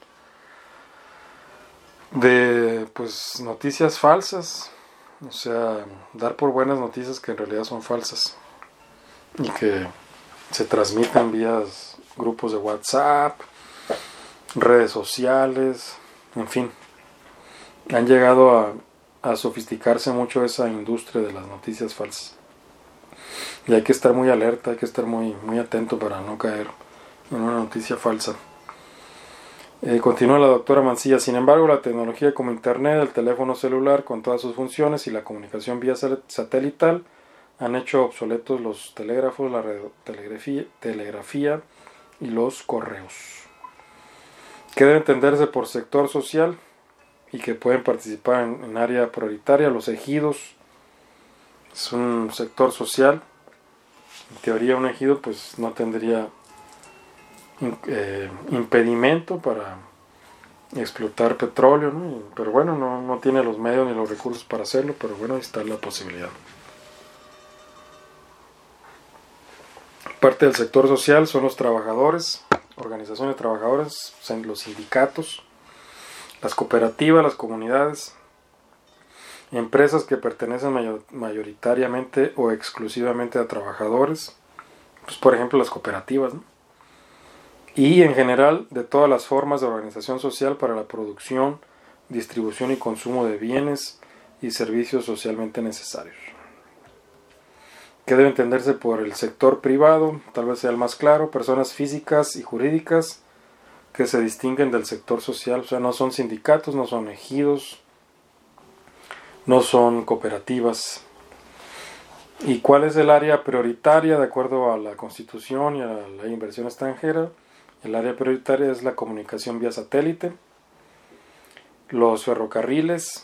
de noticias falsas, o sea, dar por buenas noticias que en realidad son falsas y que se transmiten vía grupos de WhatsApp, redes sociales, en fin. Han llegado a sofisticarse mucho esa industria de las noticias falsas. Y hay que estar muy alerta, hay que estar muy, muy atento para no caer en una noticia falsa. Continúa la doctora Mancilla: sin embargo, la tecnología como Internet, el teléfono celular con todas sus funciones y la comunicación vía satelital han hecho obsoletos los telégrafos, la telegrafía y los correos. ¿Qué debe entenderse por sector social y que pueden participar en área prioritaria? Los ejidos es un sector social. En teoría, un ejido pues no tendría impedimento para explotar petróleo, ¿no? Pero bueno, no tiene los medios ni los recursos para hacerlo, pero bueno, ahí está la posibilidad. Parte del sector social son los trabajadores, organizaciones de trabajadores, los sindicatos, las cooperativas, las comunidades, empresas que pertenecen mayoritariamente o exclusivamente a trabajadores, pues por ejemplo las cooperativas, ¿no? Y en general de todas las formas de organización social para la producción, distribución y consumo de bienes y servicios socialmente necesarios. ¿Qué debe entenderse por el sector privado? Tal vez sea el más claro: personas físicas y jurídicas que se distinguen del sector social, o sea, no son sindicatos, no son ejidos, no son cooperativas. ¿Y cuál es el área prioritaria de acuerdo a la Constitución y a la Ley de Inversión Extranjera? El área prioritaria es la comunicación vía satélite, los ferrocarriles,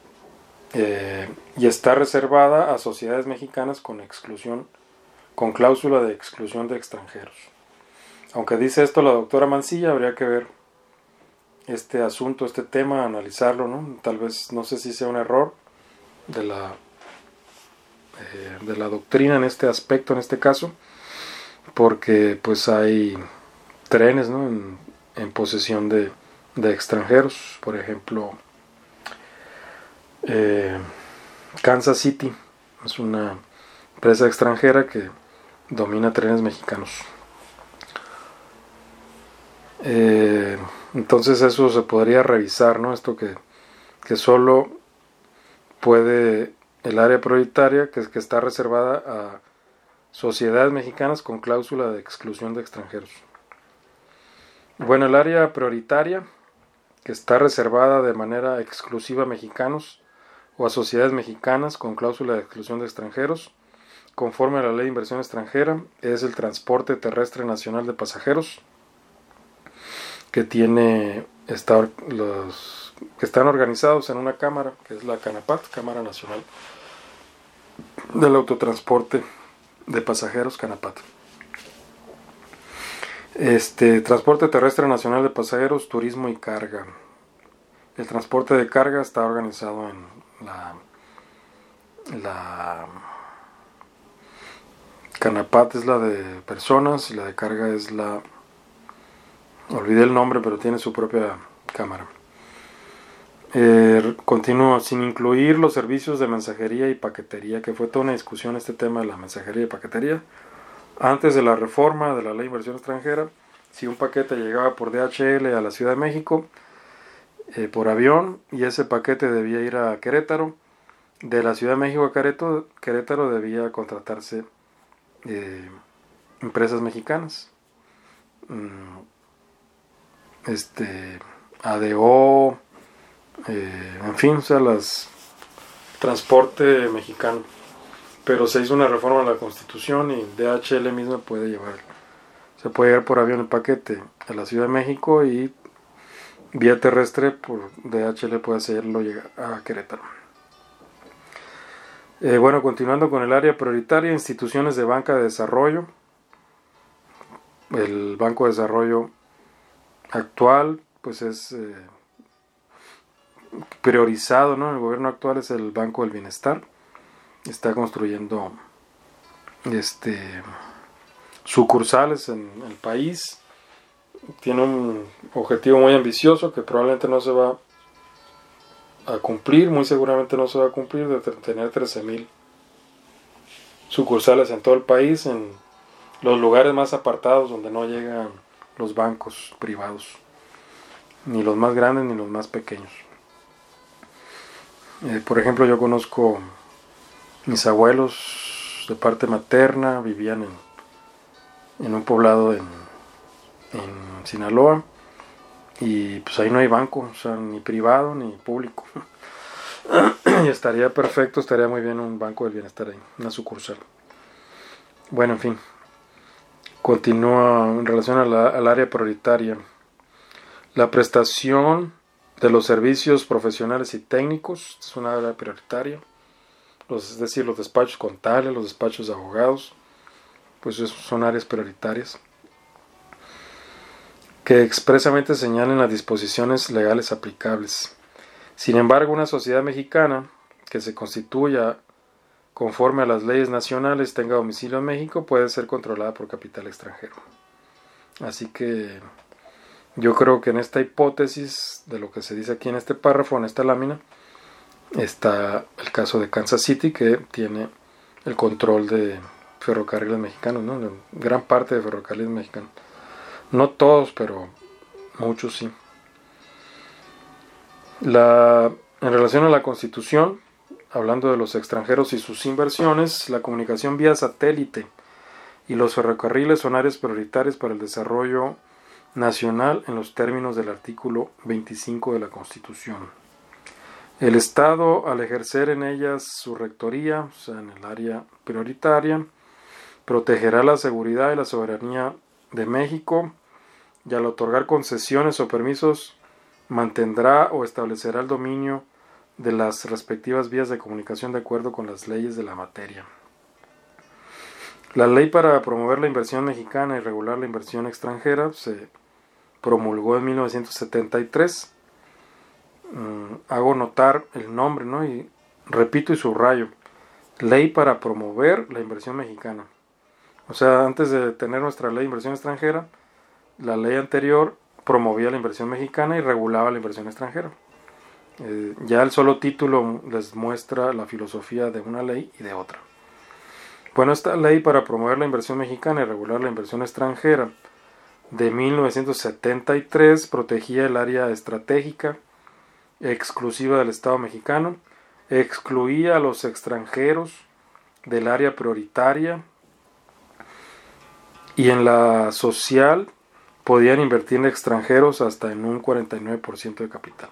y está reservada a sociedades mexicanas con cláusula de exclusión de extranjeros. Aunque dice esto la doctora Mancilla, habría que ver este asunto, este tema, analizarlo, ¿no? Tal vez, no sé si sea un error de la doctrina en este aspecto, en este caso, porque pues hay trenes, ¿no?, en posesión de extranjeros. Por ejemplo, Kansas City es una empresa extranjera que domina trenes mexicanos. Entonces eso se podría revisar, ¿no? Esto que solo puede el área prioritaria, que está reservada a sociedades mexicanas con cláusula de exclusión de extranjeros. Bueno, el área prioritaria, que está reservada de manera exclusiva a mexicanos o a sociedades mexicanas con cláusula de exclusión de extranjeros, conforme a la Ley de Inversión Extranjera, es el transporte terrestre nacional de pasajeros, que están organizados en una cámara, que es la CANAPAT, Cámara Nacional del Autotransporte de Pasajeros, CANAPAT. Transporte terrestre nacional de pasajeros, turismo y carga. El transporte de carga está organizado en la CANAPAT, es la de personas, y la de carga es olvidé el nombre, pero tiene su propia cámara. Continúo, sin incluir los servicios de mensajería y paquetería, que fue toda una discusión este tema de la mensajería y paquetería. Antes de la reforma de la Ley de Inversión Extranjera, si un paquete llegaba por DHL a la Ciudad de México, por avión, y ese paquete debía ir a Querétaro, de la Ciudad de México a Querétaro debía contratarse empresas mexicanas. ADO, en fin, o sea, transporte mexicano. Pero se hizo una reforma a la Constitución y DHL misma se puede llevar por avión el paquete a la Ciudad de México, y vía terrestre por DHL puede hacerlo llegar a Querétaro. Bueno, continuando con el área prioritaria, instituciones de banca de desarrollo. El Banco de Desarrollo actual pues es priorizado, ¿no? El gobierno actual es el Banco del Bienestar. Está construyendo sucursales en el país. Tiene un objetivo muy ambicioso que probablemente no se va a cumplir, muy seguramente no se va a cumplir, de tener 13,000 sucursales en todo el país, en los lugares más apartados donde no llegan los bancos privados, ni los más grandes ni los más pequeños. Por ejemplo, yo conozco mis abuelos de parte materna, vivían en un poblado en Sinaloa, y pues ahí no hay banco, o sea, ni privado ni público. Y estaría perfecto, estaría muy bien un Banco del Bienestar ahí, una sucursal. Bueno, en fin, continúa en relación al área prioritaria. La prestación de los servicios profesionales y técnicos es una área prioritaria. Es decir, los despachos contables, los despachos de abogados, pues son áreas prioritarias que expresamente señalen las disposiciones legales aplicables. Sin embargo, una sociedad mexicana que se constituya conforme a las leyes nacionales, tenga domicilio en México, puede ser controlada por capital extranjero. Así que yo creo que en esta hipótesis de lo que se dice aquí en este párrafo, en esta lámina, está el caso de Kansas City, que tiene el control de ferrocarriles mexicanos, ¿no? De gran parte de ferrocarriles mexicanos. No todos, pero muchos sí. En relación a la Constitución, hablando de los extranjeros y sus inversiones, la comunicación vía satélite y los ferrocarriles son áreas prioritarias para el desarrollo nacional en los términos del artículo 25 de la Constitución. El Estado, al ejercer en ellas su rectoría, o sea, en el área prioritaria, protegerá la seguridad y la soberanía de México y al otorgar concesiones o permisos mantendrá o establecerá el dominio de las respectivas vías de comunicación de acuerdo con las leyes de la materia. La ley para promover la inversión mexicana y regular la inversión extranjera se promulgó en 1973. Hago notar el nombre, ¿no? Y repito y subrayo: ley para promover la inversión mexicana. O sea, antes de tener nuestra ley de inversión extranjera, la ley anterior promovía la inversión mexicana y regulaba la inversión extranjera. Ya el solo título les muestra la filosofía de una ley y de otra. Bueno, esta ley para promover la inversión mexicana y regular la inversión extranjera de 1973 protegía el área estratégica exclusiva del Estado mexicano, excluía a los extranjeros del área prioritaria y en la social podían invertir extranjeros hasta en un 49% de capital.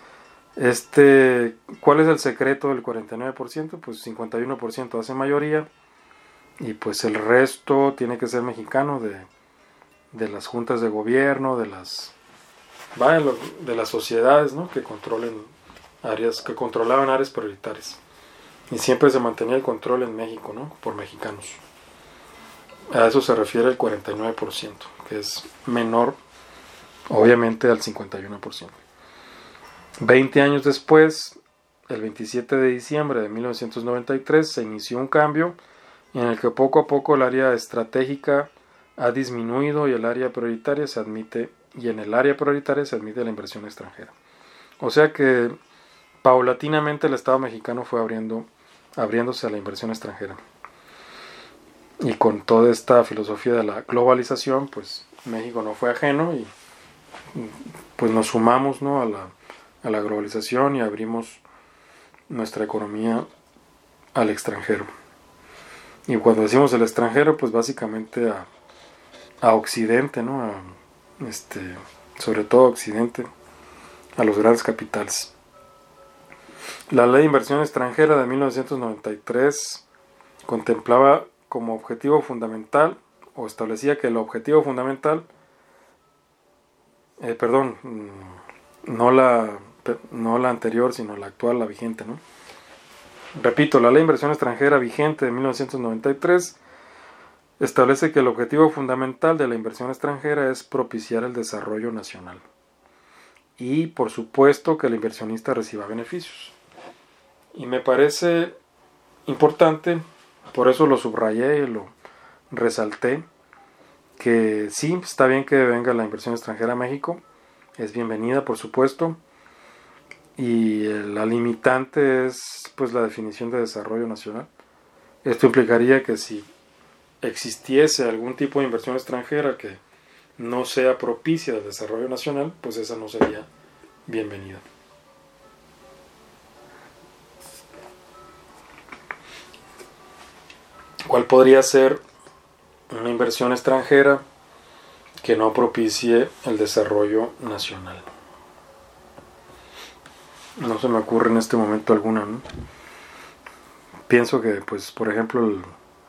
¿Cuál es el secreto del 49%? Pues 51% hace mayoría y pues el resto tiene que ser mexicano de las juntas de gobierno, de las sociedades, ¿no? que controlaban áreas prioritarias. Y siempre se mantenía el control en México, ¿no? por mexicanos. A eso se refiere el 49%, que es menor, obviamente, al 51%. 20 años después, el 27 de diciembre de 1993, se inició un cambio en el que poco a poco el área estratégica ha disminuido y en el área prioritaria se admite la inversión extranjera. O sea que paulatinamente el Estado mexicano fue abriéndose a la inversión extranjera. Y con toda esta filosofía de la globalización, pues México no fue ajeno y pues nos sumamos, ¿no? a la globalización y abrimos nuestra economía al extranjero. Y cuando decimos el extranjero, pues básicamente a Occidente, ¿no? Sobre todo a Occidente, a los grandes capitales. La Ley de Inversión Extranjera de 1993 contemplaba como objetivo fundamental, o establecía que el objetivo fundamental, no la anterior, sino la actual, la vigente, ¿no? Repito, la Ley de Inversión Extranjera vigente de 1993 establece que el objetivo fundamental de la inversión extranjera es propiciar el desarrollo nacional y, por supuesto, que el inversionista reciba beneficios. Y me parece importante, por eso lo subrayé y lo resalté, que sí, está bien que venga la inversión extranjera a México, es bienvenida, por supuesto, y la limitante es pues la definición de desarrollo nacional. Esto implicaría que si existiese algún tipo de inversión extranjera que no sea propicia del desarrollo nacional, pues esa no sería bienvenida. ¿Cuál podría ser una inversión extranjera que no propicie el desarrollo nacional? No se me ocurre en este momento alguna, ¿no? Pienso que, pues, por ejemplo, el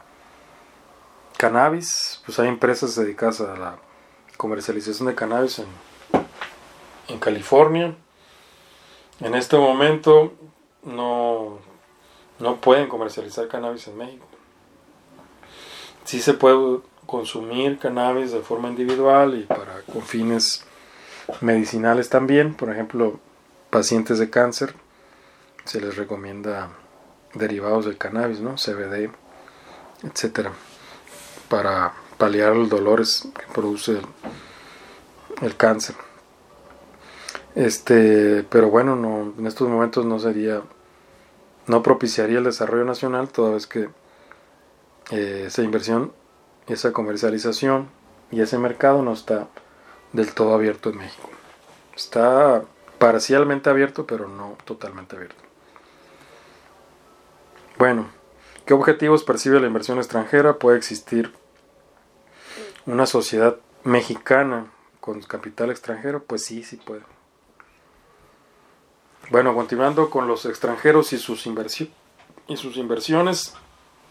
cannabis, pues hay empresas dedicadas a la comercialización de cannabis en California. En este momento no pueden comercializar cannabis en México. Sí se puede consumir cannabis de forma individual y con fines medicinales también. Por ejemplo, pacientes de cáncer se les recomienda derivados del cannabis, ¿no? CBD, etcétera, para paliar los dolores que produce el cáncer. Pero bueno, en estos momentos no propiciaría el desarrollo nacional, toda vez que esa inversión, esa comercialización y ese mercado no está del todo abierto en México. Está parcialmente abierto, pero no totalmente abierto. Bueno, ¿qué objetivos percibe la inversión extranjera? Puede existir una sociedad mexicana con capital extranjero, pues sí, sí puede. Bueno, continuando con los extranjeros y sus inversiones,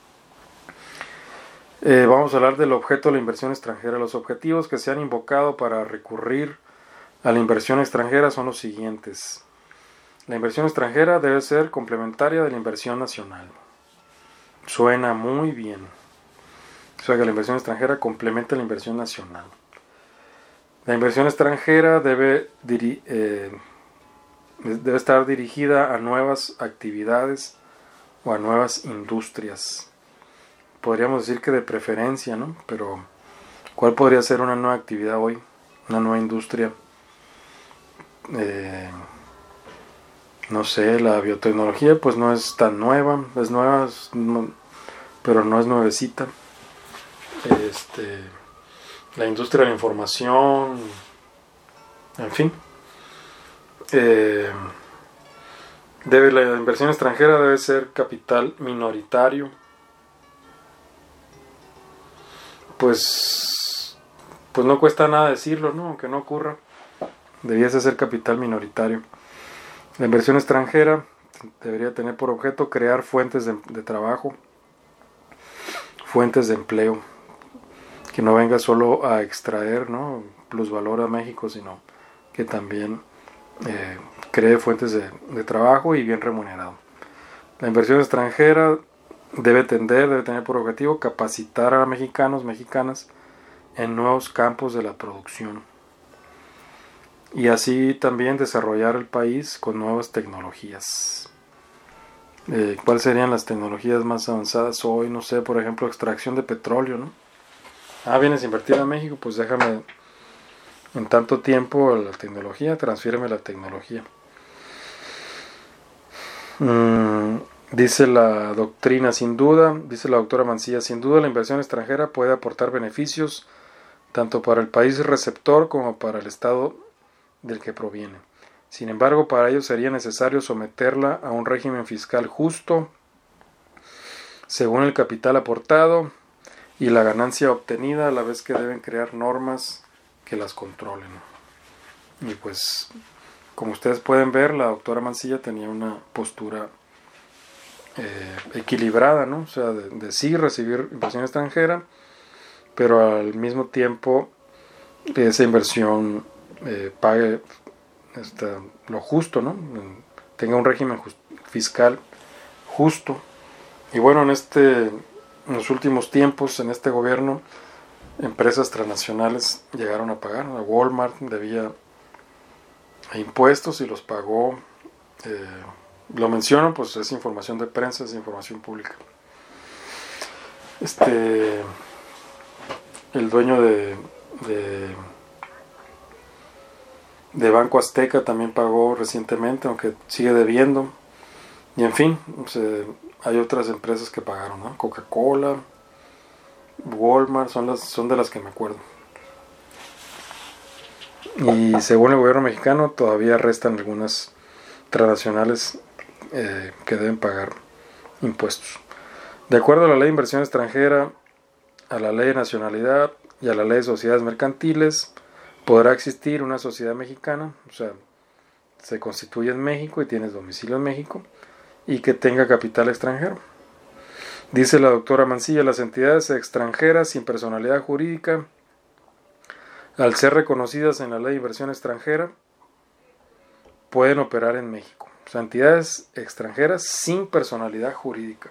vamos a hablar del objeto de la inversión extranjera. Los objetivos que se han invocado para recurrir a la inversión extranjera son los siguientes. La inversión extranjera debe ser complementaria de la inversión nacional. Suena muy bien. O sea que la inversión extranjera complementa la inversión nacional. La inversión extranjera debe estar dirigida a nuevas actividades o a nuevas industrias. Podríamos decir que de preferencia, ¿no? Pero ¿cuál podría ser una nueva actividad hoy? Una nueva industria. No sé, la biotecnología pues no es tan nueva, es nueva, pero no es nuevecita. La industria de la información, en fin. La inversión extranjera debe ser capital minoritario. Pues no cuesta nada decirlo, ¿no? Aunque no ocurra, debiese ser capital minoritario. La inversión extranjera debería tener por objeto crear fuentes de trabajo, fuentes de empleo, que no venga solo a extraer, ¿no?, plusvalor a México, sino que también cree fuentes de trabajo y bien remunerado. La inversión extranjera debe tener por objetivo capacitar a mexicanos, mexicanas en nuevos campos de la producción y así también desarrollar el país con nuevas tecnologías. ¿Cuáles serían las tecnologías más avanzadas hoy? No sé, por ejemplo, extracción de petróleo, ¿no? Vienes a invertir a México, pues déjame en tanto tiempo la tecnología, transfiéreme la tecnología. Dice la doctrina, sin duda, dice la doctora Mancilla, sin duda la inversión extranjera puede aportar beneficios tanto para el país receptor como para el Estado del que proviene. Sin embargo, para ello sería necesario someterla a un régimen fiscal justo, según el capital aportado y la ganancia obtenida, a la vez que deben crear normas que las controlen. Y pues, como ustedes pueden ver, la doctora Mancilla tenía una postura equilibrada, ¿no? O sea, de sí recibir inversión extranjera, pero al mismo tiempo esa inversión pague lo justo, ¿no? Tenga un régimen fiscal justo. Y bueno, en los últimos tiempos, en este gobierno, empresas transnacionales llegaron a pagar. A Walmart debía impuestos y los pagó. Lo menciono, pues es información de prensa, es información pública. El dueño de Banco Azteca también pagó recientemente, aunque sigue debiendo. Y en fin, hay otras empresas que pagaron, ¿no? Coca-Cola, Walmart, son de las que me acuerdo. Y según el gobierno mexicano, todavía restan algunas transnacionales que deben pagar impuestos. De acuerdo a la ley de inversión extranjera, a la ley de nacionalidad y a la ley de sociedades mercantiles, podrá existir una sociedad mexicana, o sea, se constituye en México y tienes domicilio en México, y que tenga capital extranjero. Dice la doctora Mancilla, las entidades extranjeras sin personalidad jurídica, al ser reconocidas en la ley de inversión extranjera, pueden operar en México. O sea, entidades extranjeras sin personalidad jurídica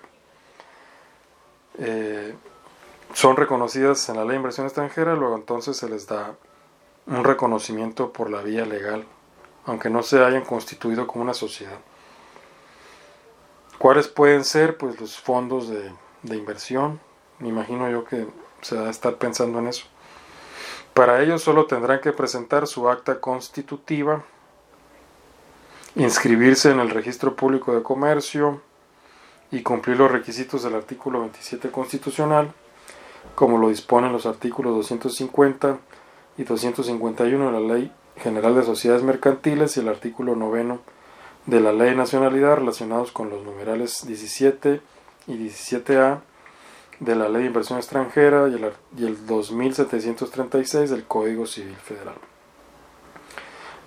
son reconocidas en la ley de inversión extranjera, luego entonces se les da un reconocimiento por la vía legal, aunque no se hayan constituido como una sociedad. ¿Cuáles pueden ser? Pues los fondos de inversión. Me imagino yo que se va a estar pensando en eso. Para ello solo tendrán que presentar su acta constitutiva, inscribirse en el Registro Público de Comercio y cumplir los requisitos del artículo 27 constitucional, como lo disponen los artículos 250 y 251 de la Ley General de Sociedades Mercantiles y el artículo 9 de la Ley de Nacionalidad, relacionados con los numerales 17 y 17A de la Ley de Inversión Extranjera y el 2736 del Código Civil Federal.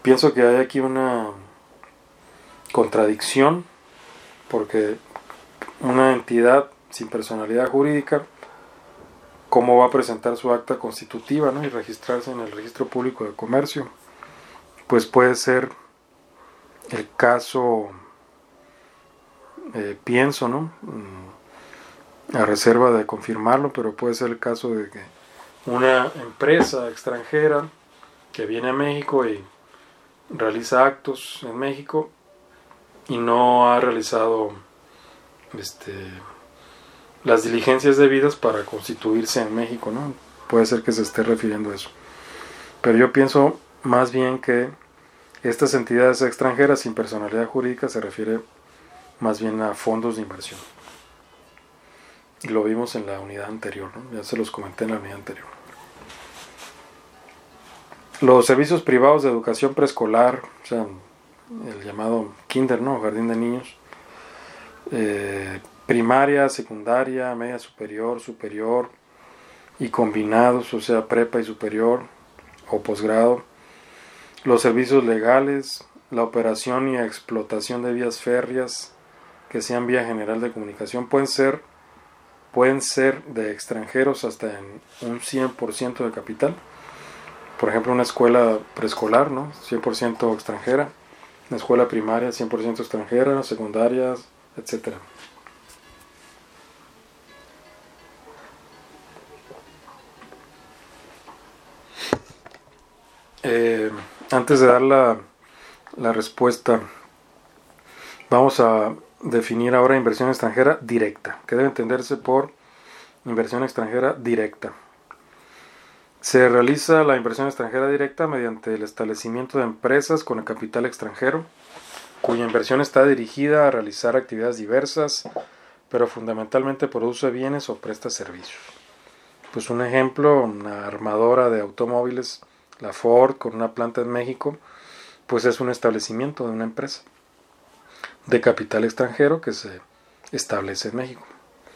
pienso que hay aquí una contradicción, porque una entidad sin personalidad jurídica, ¿cómo va a presentar su acta constitutiva, ¿no? Y registrarse en el Registro Público de Comercio? Pues puede ser el caso, pienso, ¿no? A reserva de confirmarlo, pero puede ser el caso de que una empresa extranjera que viene a México y realiza actos en México y no ha realizado las diligencias debidas para constituirse en México, ¿no? Puede ser que se esté refiriendo a eso. Pero yo pienso más bien que estas entidades extranjeras sin personalidad jurídica se refiere más bien a fondos de inversión. Y lo vimos en la unidad anterior, ¿no? Ya se los comenté en la unidad anterior. Los servicios privados de educación preescolar, o sea, el llamado kinder, ¿no? Jardín de niños, primaria, secundaria, media superior, superior y combinados, o sea, prepa y superior o posgrado. Los servicios legales, la operación y explotación de vías férreas que sean vía general de comunicación pueden ser de extranjeros hasta en un 100% de capital. Por ejemplo, una escuela preescolar, ¿no? 100% extranjera. Una escuela primaria, 100% extranjera, secundarias, etc. Antes de dar la respuesta, vamos a definir ahora inversión extranjera directa, que debe entenderse por inversión extranjera directa. Se realiza la inversión extranjera directa mediante el establecimiento de empresas con el capital extranjero, cuya inversión está dirigida a realizar actividades diversas, pero fundamentalmente produce bienes o presta servicios. Pues un ejemplo, una armadora de automóviles, la Ford, con una planta en México, pues es un establecimiento de una empresa de capital extranjero que se establece en México.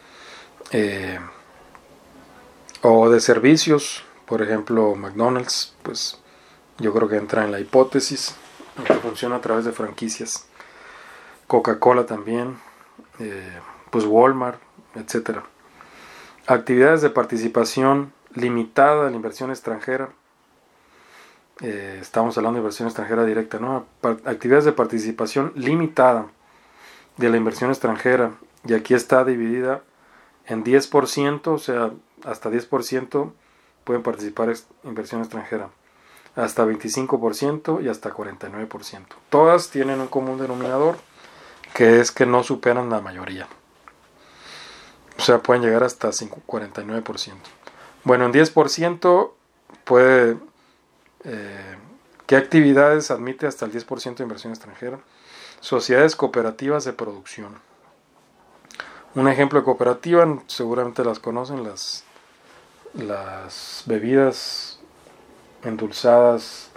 O de servicios, por ejemplo, McDonald's, pues yo creo que entra en la hipótesis, que funciona a través de franquicias. Coca-Cola también, pues Walmart, etc. Actividades de participación limitada a la inversión extranjera. Estamos hablando de inversión extranjera directa, ¿no? Actividades de participación limitada de la inversión extranjera, y aquí está dividida en 10%, o sea, hasta 10% pueden participar inversión extranjera, hasta 25% y hasta 49%. Todas tienen un común denominador, que es que no superan la mayoría. O sea, pueden llegar hasta 49%. Bueno, en 10% puede... ¿qué actividades admite hasta el 10% de inversión extranjera? Sociedades cooperativas de producción. Un ejemplo de cooperativa, seguramente las conocen, las bebidas endulzadas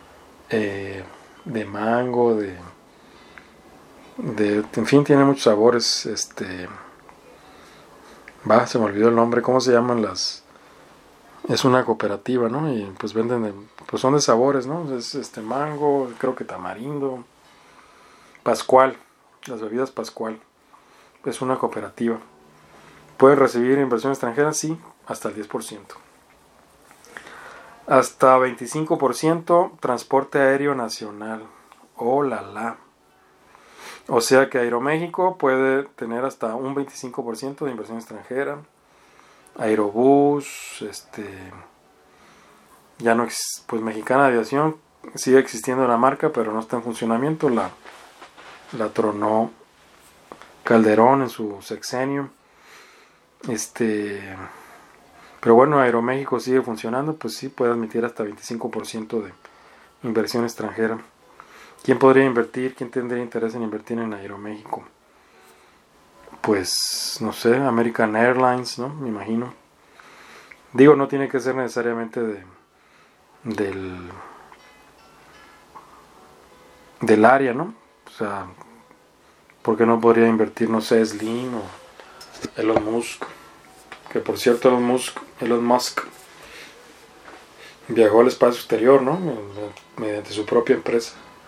de mango, en fin, tiene muchos sabores. Se me olvidó el nombre, ¿cómo se llaman las? Es una cooperativa, ¿no? Y pues venden, pues son de sabores, ¿no? Es mango, creo que tamarindo, Pascual, las bebidas Pascual. Es una cooperativa. ¿Puede recibir inversión extranjera? Sí, hasta el 10%. Hasta 25% transporte aéreo nacional. ¡Oh, la! O sea que Aeroméxico puede tener hasta un 25% de inversión extranjera. Aerobús, ya no, pues Mexicana de Aviación sigue existiendo la marca, pero no está en funcionamiento. La tronó Calderón en su sexenio. Pero bueno, Aeroméxico sigue funcionando, pues sí, puede admitir hasta 25% de inversión extranjera. ¿Quién podría invertir? ¿Quién tendría interés en invertir en Aeroméxico? Pues, no sé, American Airlines, ¿no? Me imagino. Digo, no tiene que ser necesariamente del área, ¿no? O sea, ¿por qué no podría invertir, no sé, Slim o Elon Musk? Que por cierto, Elon Musk viajó al espacio exterior, ¿no? Mediante su propia empresa.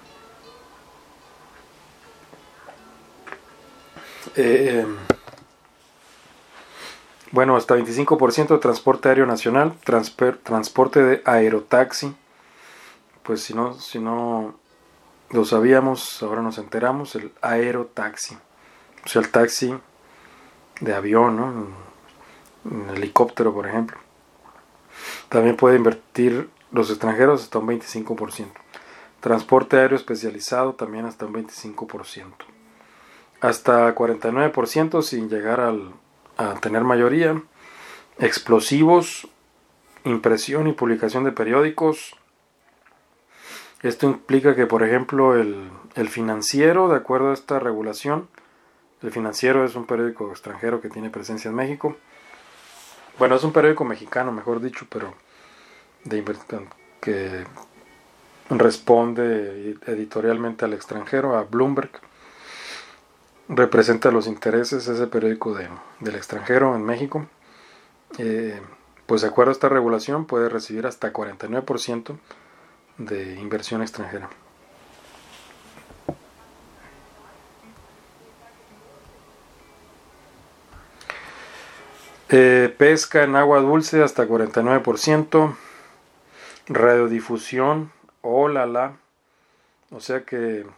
Bueno, hasta 25% de transporte aéreo nacional, transporte de aerotaxi. Pues si no lo sabíamos, ahora nos enteramos, el aerotaxi. O sea, el taxi de avión, ¿no? En helicóptero, por ejemplo. También puede invertir los extranjeros hasta un 25%. Transporte aéreo especializado también hasta un 25%. Hasta 49% sin llegar a tener mayoría. Explosivos, impresión y publicación de periódicos. Esto implica que, por ejemplo, el Financiero, de acuerdo a esta regulación, el Financiero es un periódico extranjero que tiene presencia en México. Bueno, es un periódico mexicano, mejor dicho, pero que responde editorialmente al extranjero, a Bloomberg. Representa los intereses ese periódico del extranjero en México. Pues de acuerdo a esta regulación puede recibir hasta 49% de inversión extranjera. Pesca en agua dulce hasta 49%. Radiodifusión, o sea que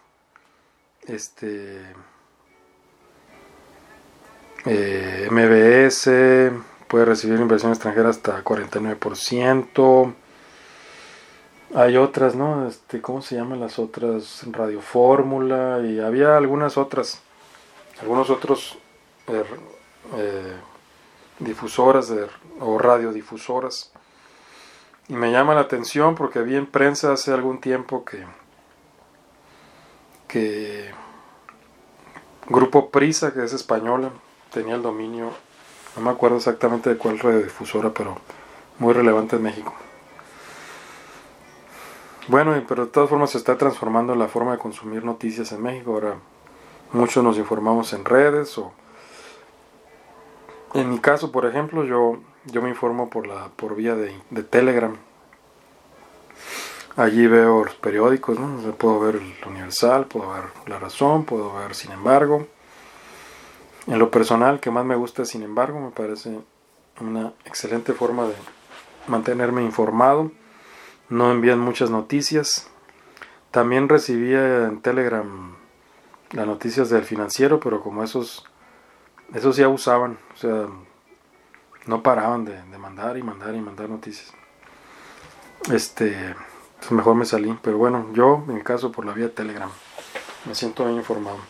MBS puede recibir inversión extranjera hasta 49%. Hay otras, ¿no? ¿Cómo se llaman las otras? Radio Fórmula, y había algunos otros difusoras o radiodifusoras. Y me llama la atención porque vi en prensa hace algún tiempo que Grupo Prisa, que es española, tenía el dominio, no me acuerdo exactamente de cuál radiodifusora, pero muy relevante en México. Bueno, pero de todas formas se está transformando la forma de consumir noticias en México. Ahora muchos nos informamos en redes, o en mi caso, por ejemplo, yo me informo por vía de Telegram. Allí veo los periódicos, ¿no? O sea, puedo ver el Universal, puedo ver La Razón, puedo ver Sin Embargo. En lo personal, que más me gusta Sin Embargo, me parece una excelente forma de mantenerme informado. No envían muchas noticias. También recibía en Telegram las noticias del Financiero, pero como esos ya abusaban, o sea, no paraban de mandar noticias. Pues mejor me salí, pero bueno, yo en mi caso por la vía Telegram me siento bien informado.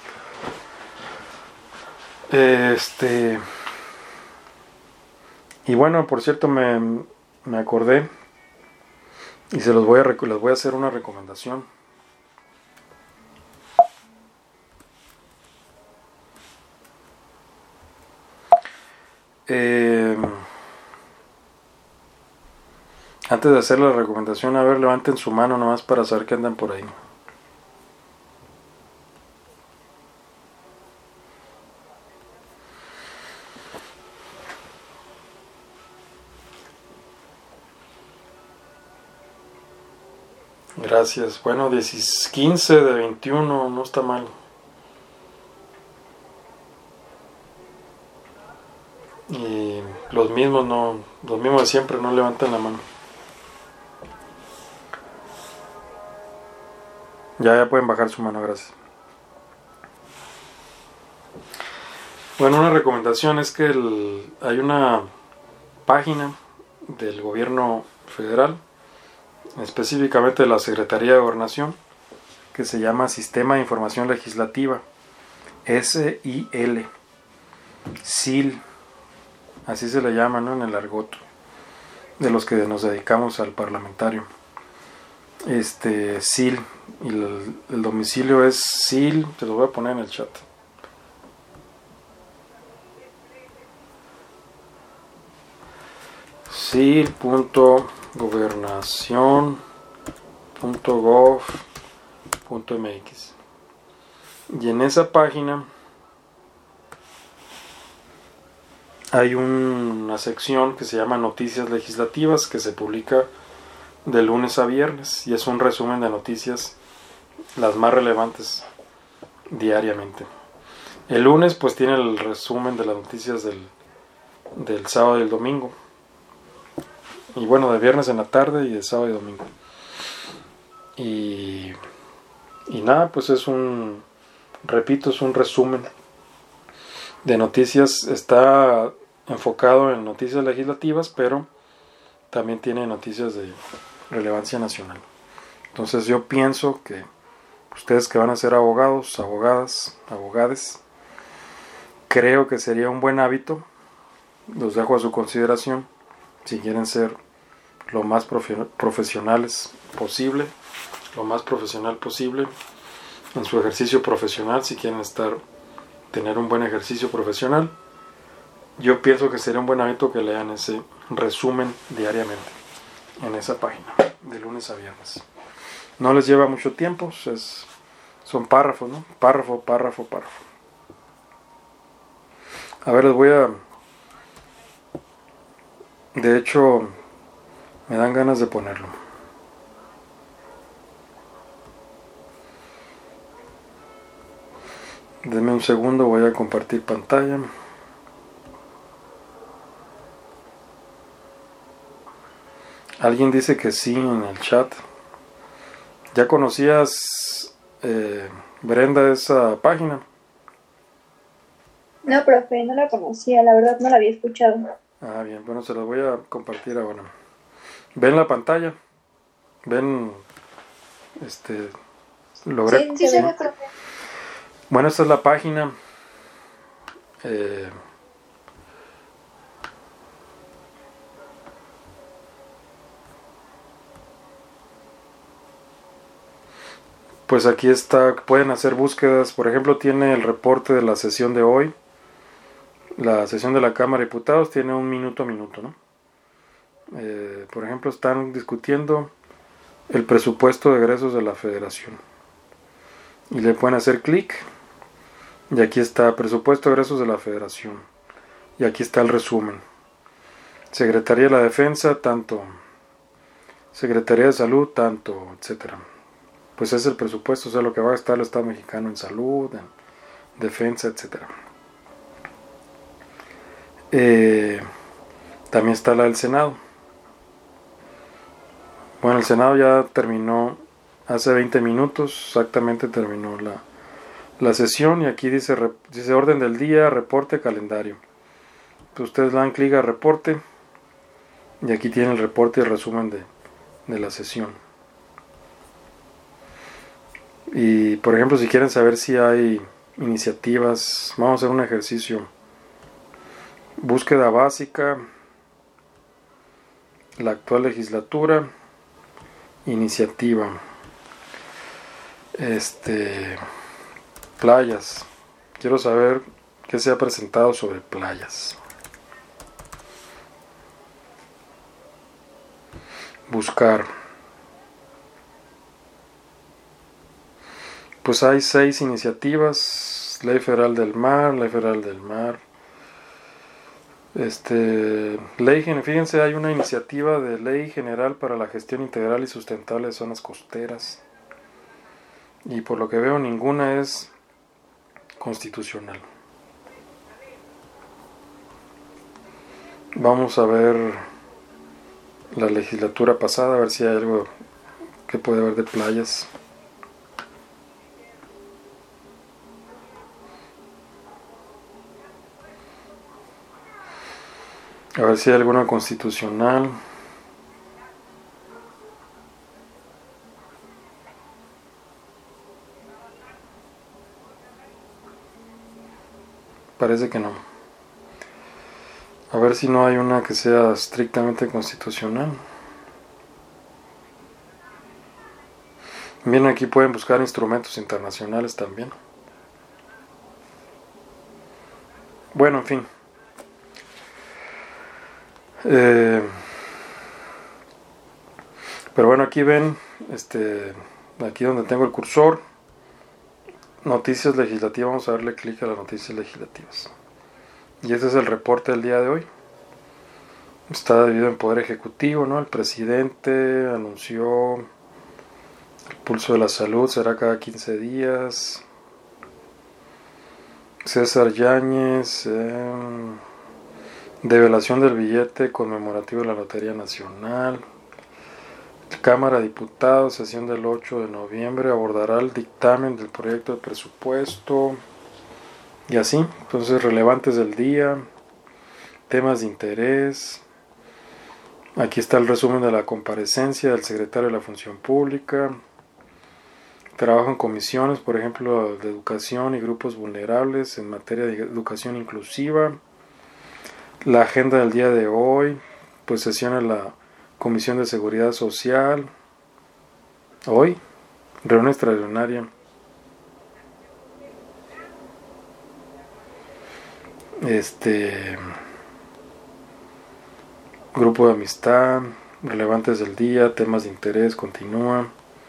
Y bueno, por cierto, me acordé y les voy a hacer una recomendación. Antes de hacer la recomendación, a ver, levanten su mano nomás para saber que andan por ahí. Gracias. Bueno, 15 de 21, no está mal. Y los mismos de siempre no levantan la mano. Ya pueden bajar su mano, gracias. Bueno, una recomendación es que hay una página del gobierno federal, específicamente de la Secretaría de Gobernación, que se llama Sistema de Información Legislativa, SIL, así se le llama, ¿no?, en el argot de los que nos dedicamos al parlamentario. SIL, y el domicilio es SIL, te lo voy a poner en el chat. sil.gobernacion.gov.mx. Y en esa página hay una sección que se llama Noticias Legislativas, que se publica de lunes a viernes, y es un resumen de noticias, las más relevantes diariamente. El lunes pues tiene el resumen de las noticias del sábado y el domingo, y bueno, de viernes en la tarde y de sábado y domingo. Y nada, pues es un resumen de noticias. Está enfocado en noticias legislativas, pero también tiene noticias de relevancia nacional. Entonces yo pienso que ustedes que van a ser abogados, abogadas, abogades, creo que sería un buen hábito, los dejo a su consideración, si quieren ser lo más profesionales posible, lo más profesional posible en su ejercicio profesional, si quieren tener un buen ejercicio profesional, yo pienso que sería un buen hábito que lean ese resumen diariamente en esa página, de lunes a viernes. No les lleva mucho tiempo, son párrafos, ¿no? Párrafo, párrafo, párrafo. A ver, de hecho, me dan ganas de ponerlo. Denme un segundo, voy a compartir pantalla. Alguien dice que sí en el chat. ¿Ya conocías, Brenda, esa página? No, profe, no la conocía, la verdad no la había escuchado. Ah, bien, bueno, se las voy a compartir ahora. ¿Ven la pantalla? ¿Ven? Logré. Sí, se ve, profe. Bueno, esta es la página. Pues aquí está, pueden hacer búsquedas. Por ejemplo, tiene el reporte de la sesión de hoy. La sesión de la Cámara de Diputados tiene un minuto a minuto, ¿no? Por ejemplo, están discutiendo el presupuesto de egresos de la Federación. Y le pueden hacer clic. Y aquí está presupuesto de egresos de la Federación. Y aquí está el resumen. Secretaría de la Defensa, tanto. Secretaría de Salud, tanto, etcétera. Pues es el presupuesto, o sea, lo que va a gastar el Estado mexicano en salud, en defensa, etcétera. También está la del Senado. Bueno, el Senado ya terminó hace 20 minutos, exactamente terminó la sesión, y aquí dice orden del día, reporte, calendario. Pues ustedes le dan clic a reporte y aquí tienen el reporte y el resumen de la sesión. Y por ejemplo, si quieren saber si hay iniciativas, vamos a hacer un ejercicio. Búsqueda básica, la actual legislatura, iniciativa, playas. Quiero saber qué se ha presentado sobre playas. Buscar. Pues hay 6 iniciativas: Ley Federal del Mar, Ley Federal del Mar. Fíjense, hay una iniciativa de Ley General para la Gestión Integral y Sustentable de Zonas Costeras. Y por lo que veo, ninguna es constitucional. Vamos a ver la legislatura pasada, a ver si hay algo que puede haber de playas. A ver si hay alguna constitucional. Parece que no. A ver si no hay una que sea estrictamente constitucional. Bien, aquí pueden buscar instrumentos internacionales también. Bueno, en fin. Pero bueno, aquí ven, aquí donde tengo el cursor, noticias legislativas. Vamos a darle clic a las noticias legislativas. Y este es el reporte del día de hoy. Está dividido en poder ejecutivo, ¿no? El presidente anunció el pulso de la salud será cada 15 días. César Yáñez, develación del billete conmemorativo de la Lotería Nacional. Cámara de Diputados, sesión del 8 de noviembre, abordará el dictamen del proyecto de presupuesto. Y así, entonces relevantes del día, temas de interés. Aquí está el resumen de la comparecencia del secretario de la Función Pública. Trabajo en comisiones, por ejemplo, de educación y grupos vulnerables en materia de educación inclusiva. La agenda del día de hoy, pues sesiona la Comisión de Seguridad Social. Hoy, reunión extraordinaria. Grupo de amistad, relevantes del día, temas de interés, continúa.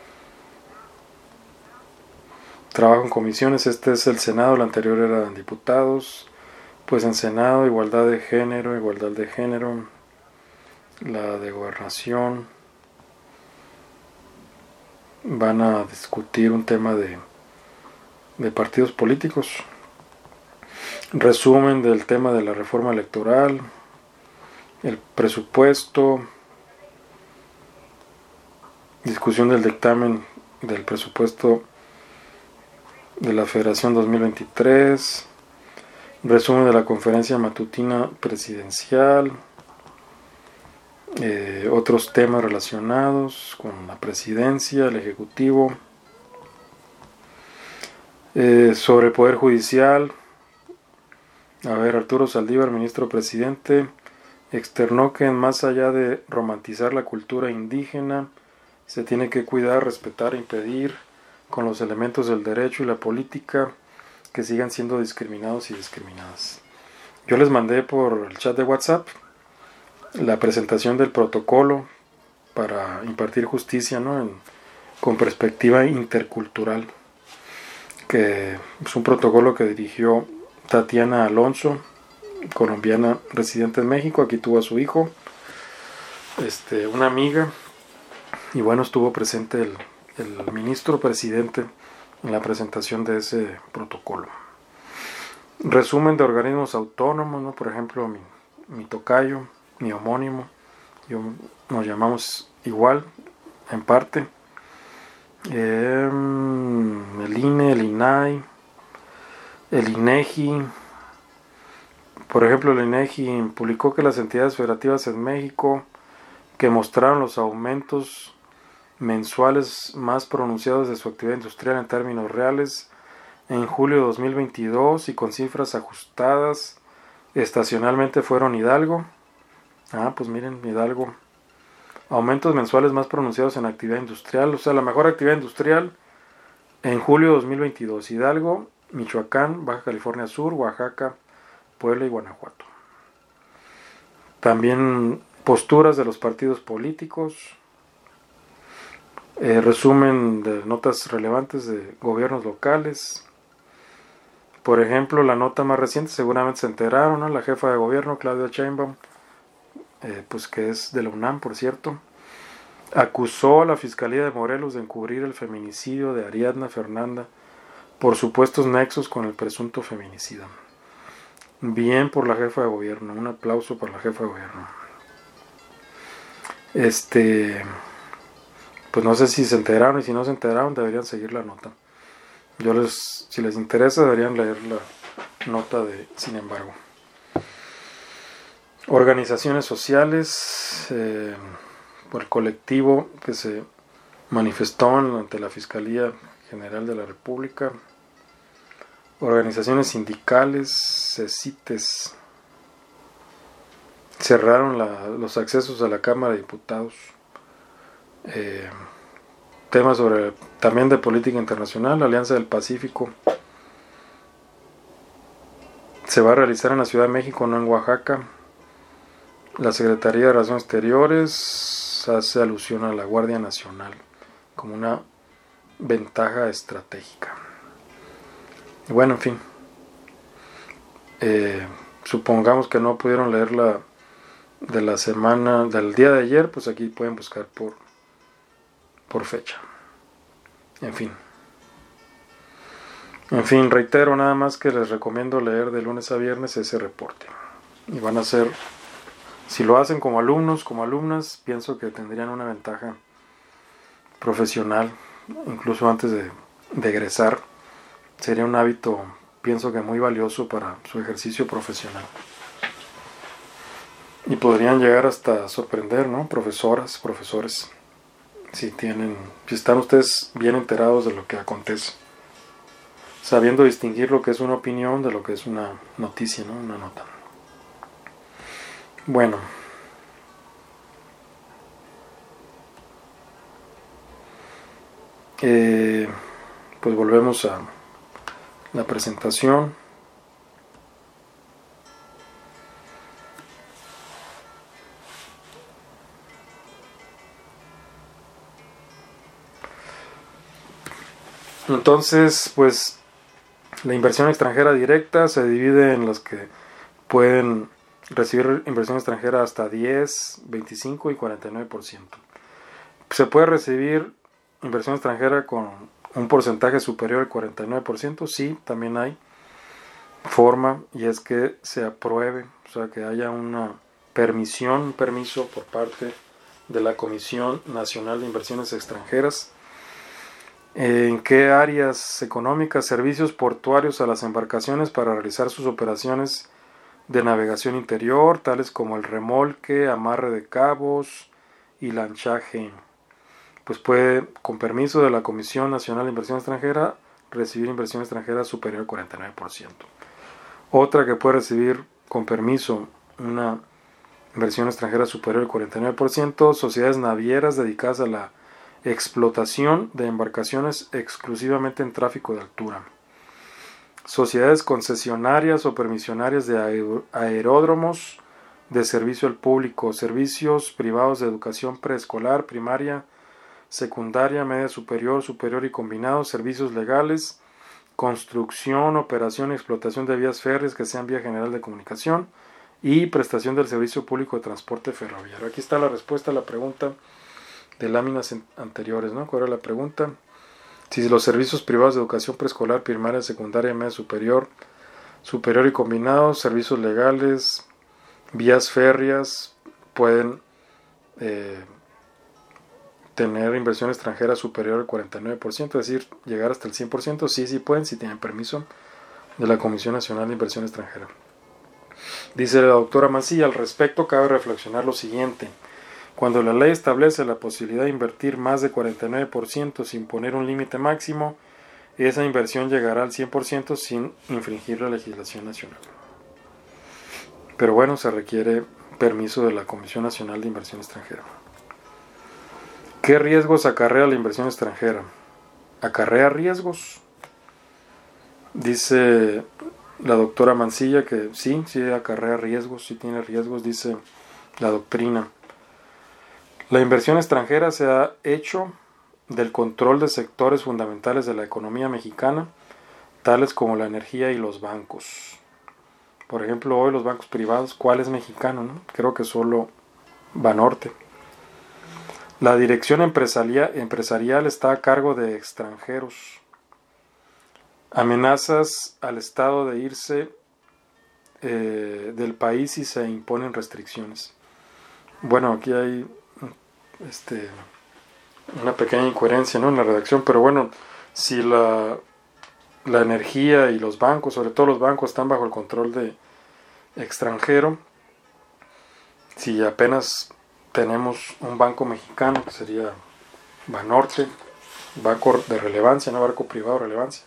Trabajo en comisiones, este es el Senado, el anterior era diputados. Pues en Senado, igualdad de género, la de gobernación. Van a discutir un tema de partidos políticos. Resumen del tema de la reforma electoral, el presupuesto, discusión del dictamen del presupuesto de la Federación 2023, resumen de la conferencia matutina presidencial, otros temas relacionados con la presidencia, el ejecutivo, sobre el poder judicial. Arturo Saldívar, ministro presidente, externó que más allá de romantizar la cultura indígena, se tiene que cuidar, respetar e impedir con los elementos del derecho y la política que sigan siendo discriminados y discriminadas. Yo les mandé por el chat de WhatsApp la presentación del protocolo para impartir justicia, ¿no? Con perspectiva intercultural, que es un protocolo que dirigió Tatiana Alonso, colombiana residente en México. Aquí tuvo a su hijo, una amiga, y bueno, estuvo presente el ministro presidente en la presentación de ese protocolo. Resumen de organismos autónomos, ¿no? Por ejemplo, mi tocayo, mi homónimo, nos llamamos igual en parte. El INE, el INAI, el INEGI. Por ejemplo, el INEGI publicó que las entidades federativas en México que mostraron los aumentos mensuales más pronunciados de su actividad industrial en términos reales en julio de 2022 y con cifras ajustadas estacionalmente fueron Hidalgo. Pues miren, Hidalgo. Aumentos mensuales más pronunciados en actividad industrial, o sea, la mejor actividad industrial en julio de 2022. Hidalgo, Michoacán, Baja California Sur, Oaxaca, Puebla y Guanajuato. También posturas de los partidos políticos. Resumen de notas relevantes de gobiernos locales. Por ejemplo, la nota más reciente, seguramente se enteraron, ¿no? La jefa de gobierno, Claudia Sheinbaum, pues que es de la UNAM, por cierto, acusó a la Fiscalía de Morelos de encubrir el feminicidio de Ariadna Fernanda por supuestos nexos con el presunto feminicida. Bien por la jefa de gobierno, un aplauso para la jefa de gobierno. Pues no sé si se enteraron, y si no se enteraron deberían seguir la nota. Si les interesa, deberían leer la nota de Sin embargo. Organizaciones sociales, por el colectivo que se manifestó ante la Fiscalía General de la República. Organizaciones sindicales, CECITES, cerraron los accesos a la Cámara de Diputados. Temas también de política internacional. La Alianza del Pacífico se va a realizar en la Ciudad de México, no en Oaxaca. La Secretaría de Relaciones Exteriores hace alusión a la Guardia Nacional como una ventaja estratégica. Y bueno, en fin, supongamos que no pudieron leer de la semana, del día de ayer, pues aquí pueden buscar por fecha. En fin, reitero nada más que les recomiendo leer de lunes a viernes ese reporte. Y van a ser, si lo hacen como alumnos, como alumnas, pienso que tendrían una ventaja profesional, incluso antes de egresar. Sería un hábito, pienso que muy valioso para su ejercicio profesional. Y podrían llegar hasta sorprender, ¿no? Profesoras, profesores, si están ustedes bien enterados de lo que acontece, sabiendo distinguir lo que es una opinión de lo que es una noticia, ¿no? Una nota. Bueno, pues volvemos a la presentación. Entonces, pues la inversión extranjera directa se divide en las que pueden recibir inversión extranjera hasta 10, 25 y 49%. Se puede recibir inversión extranjera con un porcentaje superior al 49%, sí, también hay forma, y es que se apruebe, o sea, que haya un permiso por parte de la Comisión Nacional de Inversiones Extranjeras. ¿En qué áreas económicas? Servicios portuarios a las embarcaciones para realizar sus operaciones de navegación interior, tales como el remolque, amarre de cabos y lanchaje. Pues puede, con permiso de la Comisión Nacional de Inversión Extranjera, recibir inversión extranjera superior al 49%. Otra que puede recibir con permiso una inversión extranjera superior al 49%, sociedades navieras dedicadas a la explotación de embarcaciones exclusivamente en tráfico de altura. Sociedades concesionarias o permisionarias de aeródromos de servicio al público, servicios privados de educación preescolar, primaria, secundaria, media superior, superior y combinados, servicios legales, construcción, operación y explotación de vías férreas que sean vía general de comunicación y prestación del servicio público de transporte ferroviario. Aquí está la respuesta a la pregunta de láminas anteriores, ¿no? ¿Cuál era la pregunta? Si los servicios privados de educación preescolar, primaria, secundaria, media superior, superior y combinados, servicios legales, vías férreas, pueden tener inversión extranjera superior al 49%, es decir, llegar hasta el 100%, sí pueden, si tienen permiso de la Comisión Nacional de Inversión Extranjera. Dice la doctora Mancilla, al respecto cabe reflexionar lo siguiente. Cuando la ley establece la posibilidad de invertir más de 49% sin poner un límite máximo, esa inversión llegará al 100% sin infringir la legislación nacional. Pero bueno, se requiere permiso de la Comisión Nacional de Inversión Extranjera. ¿Qué riesgos acarrea la inversión extranjera? ¿Acarrea riesgos? Dice la doctora Mancilla que sí acarrea riesgos, sí tiene riesgos, dice la doctrina. La inversión extranjera se ha hecho del control de sectores fundamentales de la economía mexicana, tales como la energía y los bancos. Por ejemplo, hoy los bancos privados, ¿cuál es mexicano, no? Creo que solo Banorte. La dirección empresarial está a cargo de extranjeros. Amenazas al Estado de irse del país si se imponen restricciones. Bueno, aquí hay una pequeña incoherencia, ¿no?, en la redacción, pero bueno, si la energía y los bancos, sobre todo los bancos, están bajo el control de extranjero, si apenas tenemos un banco mexicano, que sería Banorte, banco de relevancia, no banco privado de relevancia.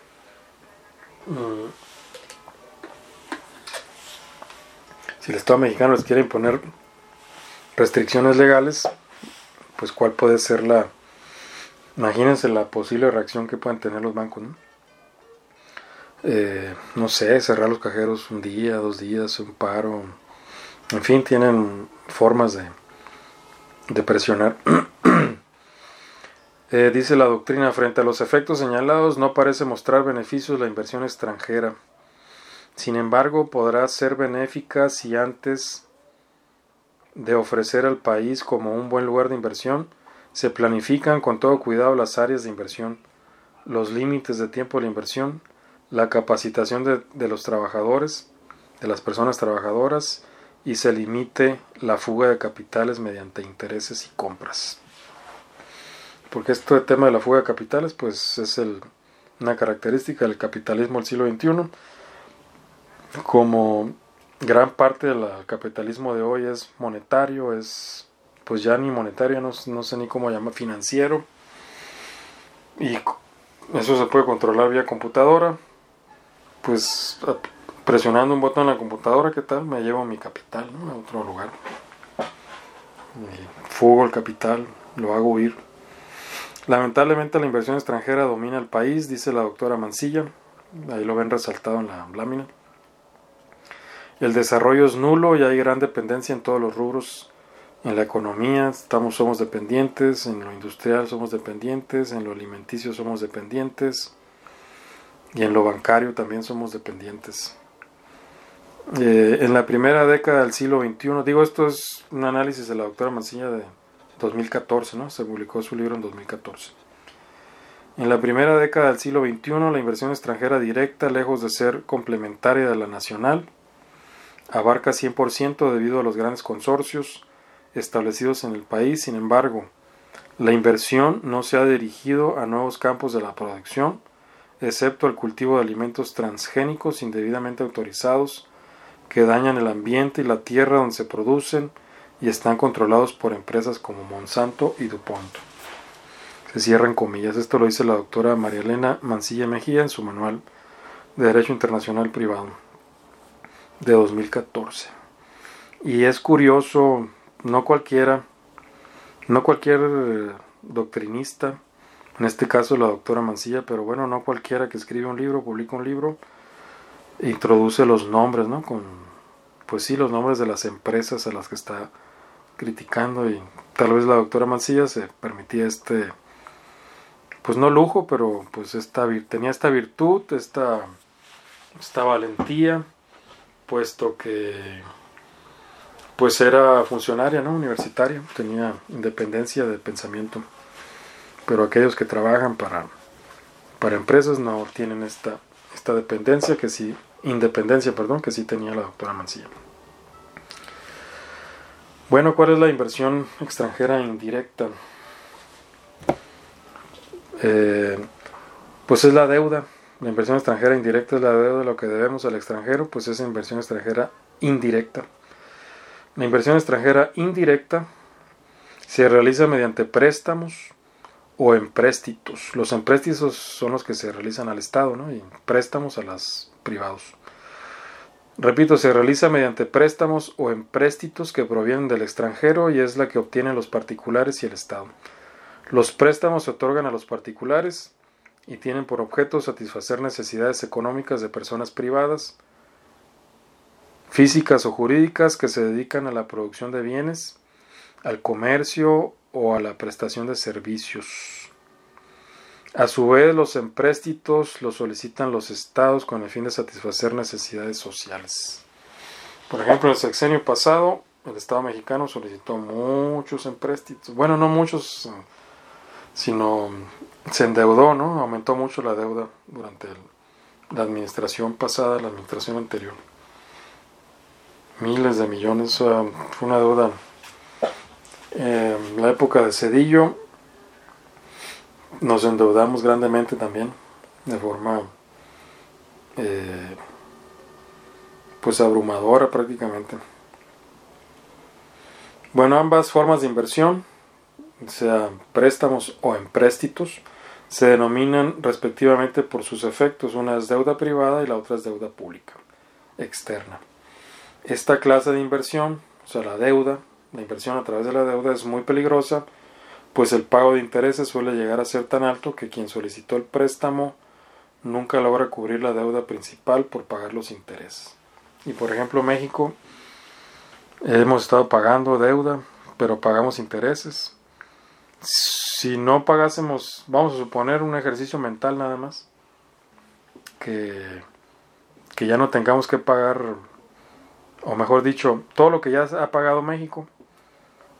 Si el Estado mexicano les quiere imponer restricciones legales, pues cuál puede ser imagínense la posible reacción que pueden tener los bancos, ¿no? No sé, cerrar los cajeros un día, 2 días, un paro, en fin, tienen formas de presionar. Dice la doctrina, frente a los efectos señalados no parece mostrar beneficios la inversión extranjera. Sin embargo, podrá ser benéfica si antes de ofrecer al país como un buen lugar de inversión, se planifican con todo cuidado las áreas de inversión, los límites de tiempo de la inversión, la capacitación de los trabajadores, de las personas trabajadoras, y se limite la fuga de capitales mediante intereses y compras. Porque este tema de la fuga de capitales pues es una característica del capitalismo del siglo XXI. Como gran parte del capitalismo de hoy es monetario, es pues ya ni monetario, no sé ni cómo llamar, financiero, y eso se puede controlar vía computadora, pues presionando un botón en la computadora, ¿qué tal? Me llevo mi capital, ¿no?, a otro lugar. Fugo el capital, lo hago huir. Lamentablemente la inversión extranjera domina el país, dice la doctora Mancilla, ahí lo ven resaltado en la lámina. El desarrollo es nulo y hay gran dependencia en todos los rubros. En la economía somos dependientes, en lo industrial somos dependientes, en lo alimenticio somos dependientes y en lo bancario también somos dependientes. En la primera década del siglo XXI, digo, esto es un análisis de la doctora Mancilla de 2014, ¿no? Se publicó su libro en 2014. En la primera década del siglo XXI, la inversión extranjera directa, lejos de ser complementaria de la nacional, abarca 100% debido a los grandes consorcios establecidos en el país. Sin embargo, la inversión no se ha dirigido a nuevos campos de la producción, excepto al cultivo de alimentos transgénicos indebidamente autorizados que dañan el ambiente y la tierra donde se producen y están controlados por empresas como Monsanto y DuPont. Se cierran comillas. Esto lo dice la doctora María Elena Mancilla Mejía en su manual de Derecho Internacional Privado de 2014. Y es curioso, no cualquier doctrinista, en este caso la doctora Mancilla, pero bueno, no cualquiera que escribe un libro, publica un libro, introduce los nombres, ¿no? Pues sí, los nombres de las empresas a las que está criticando, y tal vez la doctora Mancilla se permitía pues no lujo, pero pues tenía esta virtud, esta valentía, puesto que pues era funcionaria, ¿no?, universitaria, tenía independencia de pensamiento, pero aquellos que trabajan para empresas no tienen esta independencia que sí tenía la doctora Mancilla. Bueno, ¿cuál es la inversión extranjera indirecta? Pues es la deuda. La inversión extranjera indirecta es la deuda, lo que debemos al extranjero, pues es inversión extranjera indirecta. La inversión extranjera indirecta se realiza mediante préstamos o empréstitos. Los empréstitos son los que se realizan al Estado, ¿no?, y préstamos a los privados. Repito, se realiza mediante préstamos o empréstitos que provienen del extranjero y es la que obtienen los particulares y el Estado. Los préstamos se otorgan a los particulares y tienen por objeto satisfacer necesidades económicas de personas privadas, físicas o jurídicas que se dedican a la producción de bienes, al comercio o a la prestación de servicios. A su vez, los empréstitos los solicitan los estados con el fin de satisfacer necesidades sociales. Por ejemplo, en el sexenio pasado, el Estado mexicano solicitó muchos empréstitos. Bueno, no muchos, sino se endeudó, ¿no? Aumentó mucho la deuda durante la administración pasada, la administración anterior. Miles de millones, fue una deuda. En la época de Zedillo nos endeudamos grandemente también, de forma pues abrumadora prácticamente. Bueno, ambas formas de inversión, sea préstamos o empréstitos, se denominan respectivamente por sus efectos. Una es deuda privada y la otra es deuda pública, externa. Esta clase de inversión, o sea la inversión a través de la deuda es muy peligrosa, pues el pago de intereses suele llegar a ser tan alto que quien solicitó el préstamo nunca logra cubrir la deuda principal por pagar los intereses. Y por ejemplo México, hemos estado pagando deuda, pero pagamos intereses. Si no pagásemos, vamos a suponer un ejercicio mental nada más, que ya no tengamos que pagar, o mejor dicho, todo lo que ya ha pagado México,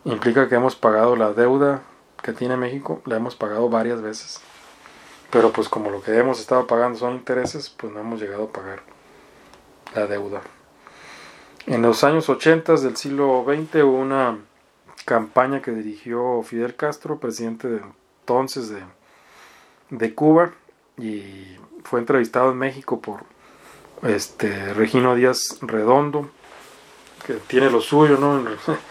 implica que hemos pagado la deuda que tiene México, la hemos pagado varias veces. Pero pues como lo que hemos estado pagando son intereses, pues no hemos llegado a pagar la deuda. En los años 80 del siglo XX hubo una campaña que dirigió Fidel Castro, presidente de entonces de Cuba, y fue entrevistado en México por Regino Díaz Redondo, que tiene lo suyo, ¿no?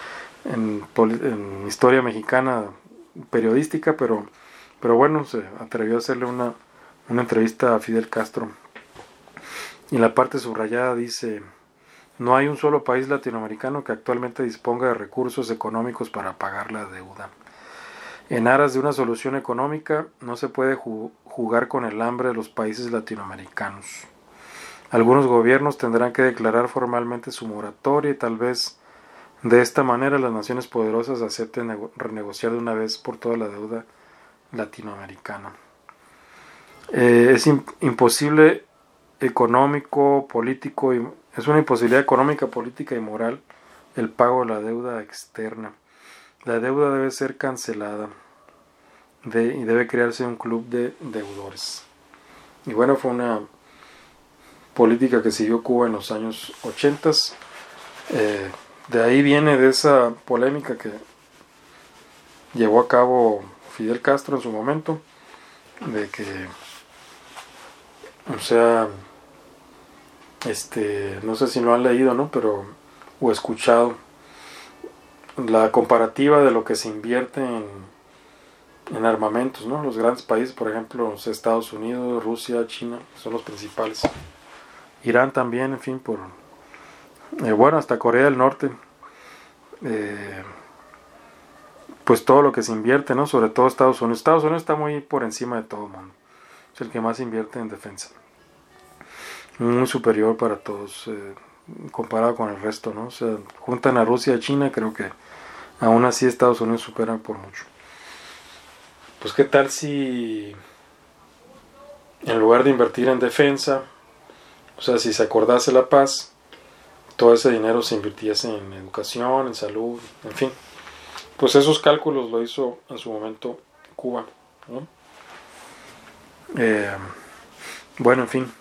en historia mexicana periodística, pero bueno, se atrevió a hacerle una entrevista a Fidel Castro. Y en la parte subrayada dice: no hay un solo país latinoamericano que actualmente disponga de recursos económicos para pagar la deuda. En aras de una solución económica, no se puede jugar con el hambre de los países latinoamericanos. Algunos gobiernos tendrán que declarar formalmente su moratoria y tal vez de esta manera las naciones poderosas acepten renegociar de una vez por toda la deuda latinoamericana. Es imposible económico, político, es una imposibilidad económica, política y moral el pago de la deuda externa. La deuda debe ser cancelada y debe crearse un club de deudores. Y bueno, fue una política que siguió Cuba en los años 80. De ahí viene, de esa polémica que llevó a cabo Fidel Castro en su momento, de que, o sea, no sé si lo han leído, ¿no? Pero, o escuchado, la comparativa de lo que se invierte en armamentos, ¿no? Los grandes países, por ejemplo, Estados Unidos, Rusia, China, son los principales. Irán también, en fin, bueno, hasta Corea del Norte. Pues todo lo que se invierte, ¿no? Sobre todo Estados Unidos. Estados Unidos está muy por encima de todo el mundo. Es el que más invierte en defensa. Muy superior para todos, comparado con el resto, ¿no? O sea, juntan a Rusia y a China, creo que aún así Estados Unidos superan por mucho. Pues qué tal si en lugar de invertir en defensa, o sea, si se acordase la paz, todo ese dinero se invirtiese en educación, en salud, en fin. Pues esos cálculos lo hizo en su momento Cuba, ¿no? Bueno, en fin.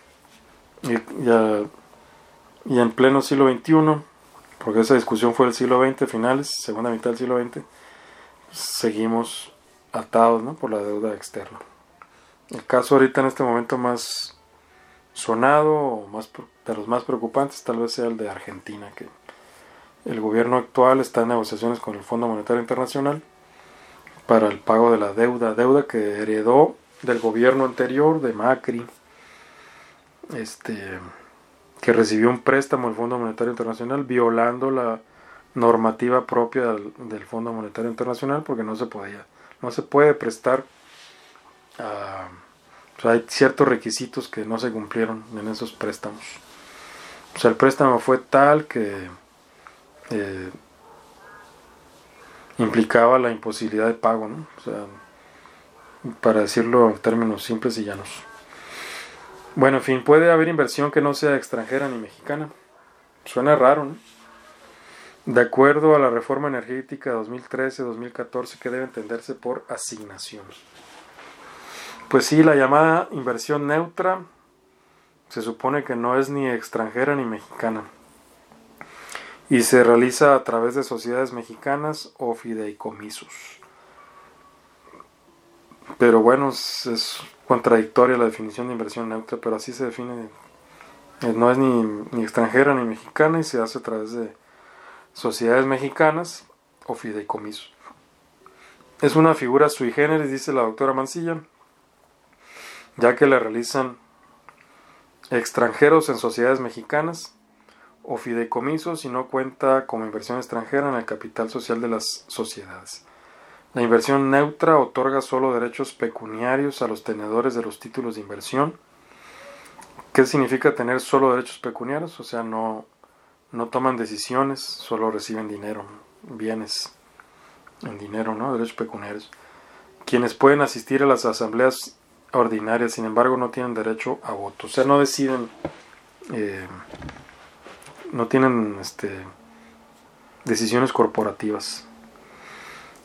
Y en pleno siglo XXI, porque esa discusión fue del siglo XX, finales, segunda mitad del siglo XX, seguimos atados, ¿no? Por la deuda externa. El caso ahorita en este momento más sonado, o de los más preocupantes, tal vez sea el de Argentina, que el gobierno actual está en negociaciones con el Fondo Monetario Internacional para el pago de la deuda que heredó del gobierno anterior, de Macri, que recibió un préstamo del Fondo Monetario Internacional violando la normativa propia del Fondo Monetario Internacional, porque no se puede prestar o sea, hay ciertos requisitos que no se cumplieron en esos préstamos. O sea, el préstamo fue tal que implicaba la imposibilidad de pago, ¿no? O sea, para decirlo en términos simples y llanos. Bueno, en fin, puede haber inversión que no sea extranjera ni mexicana. Suena raro, ¿no? De acuerdo a la reforma energética 2013-2014, que debe entenderse por asignación. Pues sí, la llamada inversión neutra se supone que no es ni extranjera ni mexicana y se realiza a través de sociedades mexicanas o fideicomisos. Pero bueno, es contradictoria la definición de inversión neutra, pero así se define. No es ni extranjera ni mexicana y se hace a través de sociedades mexicanas o fideicomisos. Es una figura sui generis, dice la doctora Mancilla, ya que la realizan extranjeros en sociedades mexicanas o fideicomisos y no cuenta como inversión extranjera en el capital social de las sociedades. La inversión neutra otorga solo derechos pecuniarios a los tenedores de los títulos de inversión. ¿Qué significa tener solo derechos pecuniarios? O sea, no toman decisiones, solo reciben dinero, bienes en dinero, ¿no? Derechos pecuniarios. Quienes pueden asistir a las asambleas ordinarias, sin embargo, no tienen derecho a voto. O sea, no deciden, no tienen decisiones corporativas.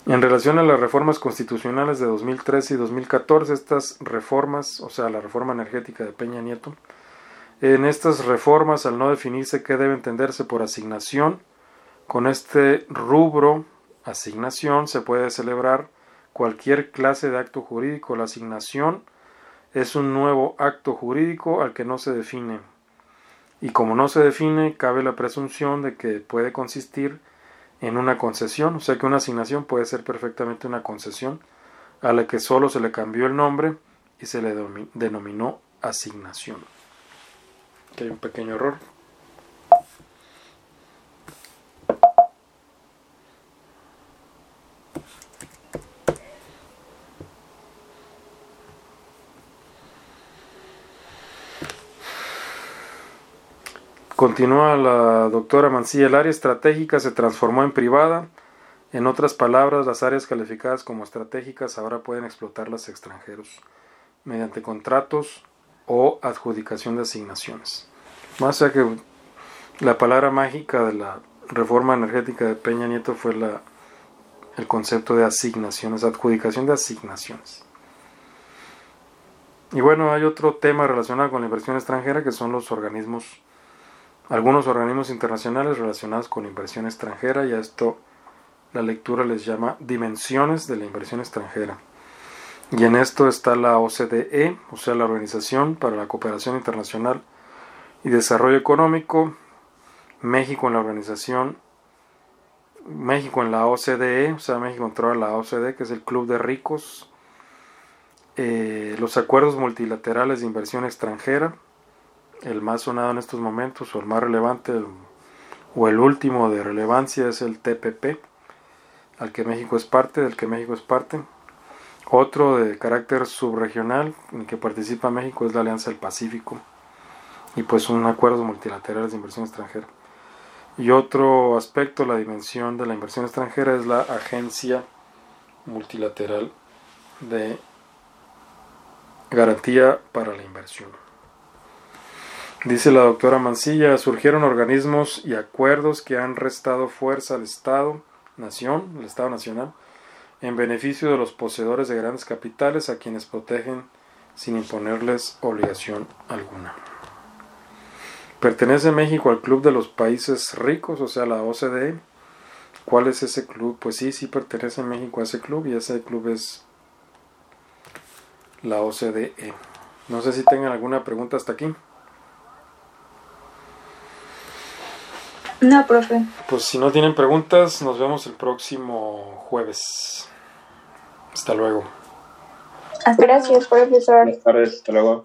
En relación a las reformas constitucionales de 2013 y 2014, estas reformas, o sea, la reforma energética de Peña Nieto, en estas reformas, al no definirse qué debe entenderse por asignación, con este rubro, asignación, se puede celebrar cualquier clase de acto jurídico. La asignación es un nuevo acto jurídico al que no se define. Y como no se define, cabe la presunción de que puede consistir en una concesión, o sea que una asignación puede ser perfectamente una concesión a la que solo se le cambió el nombre y se le denominó asignación. Aquí hay un pequeño error. Continúa la doctora Mancilla, el área estratégica se transformó en privada. En otras palabras, las áreas calificadas como estratégicas ahora pueden explotarlas extranjeros mediante contratos o adjudicación de asignaciones. Más allá que la palabra mágica de la reforma energética de Peña Nieto fue el concepto de asignaciones, adjudicación de asignaciones. Y bueno, hay otro tema relacionado con la inversión extranjera que son algunos organismos internacionales relacionados con la inversión extranjera, y a esto la lectura les llama dimensiones de la inversión extranjera. Y en esto está la OCDE, o sea, la Organización para la Cooperación Internacional y Desarrollo Económico, México en la OCDE, o sea, México entró a la OCDE, que es el Club de Ricos, los acuerdos multilaterales de inversión extranjera, el más sonado en estos momentos, o el más relevante, o el último de relevancia, es el TPP, del que México es parte. Otro de carácter subregional en el que participa México es la Alianza del Pacífico, y pues son acuerdos multilaterales de inversión extranjera. Y otro aspecto, la dimensión de la inversión extranjera, es la Agencia Multilateral de Garantía para la Inversión. Dice la doctora Mancilla, surgieron organismos y acuerdos que han restado fuerza al Estado-Nación, el Estado Nacional, en beneficio de los poseedores de grandes capitales, a quienes protegen sin imponerles obligación alguna. ¿Pertenece México al Club de los Países Ricos, o sea, la OCDE? ¿Cuál es ese club? Pues sí pertenece México a ese club, y ese club es la OCDE. No sé si tengan alguna pregunta hasta aquí. No, profe. Pues si no tienen preguntas, nos vemos el próximo jueves. Hasta luego. Gracias, profesor. Buenas tardes, hasta luego.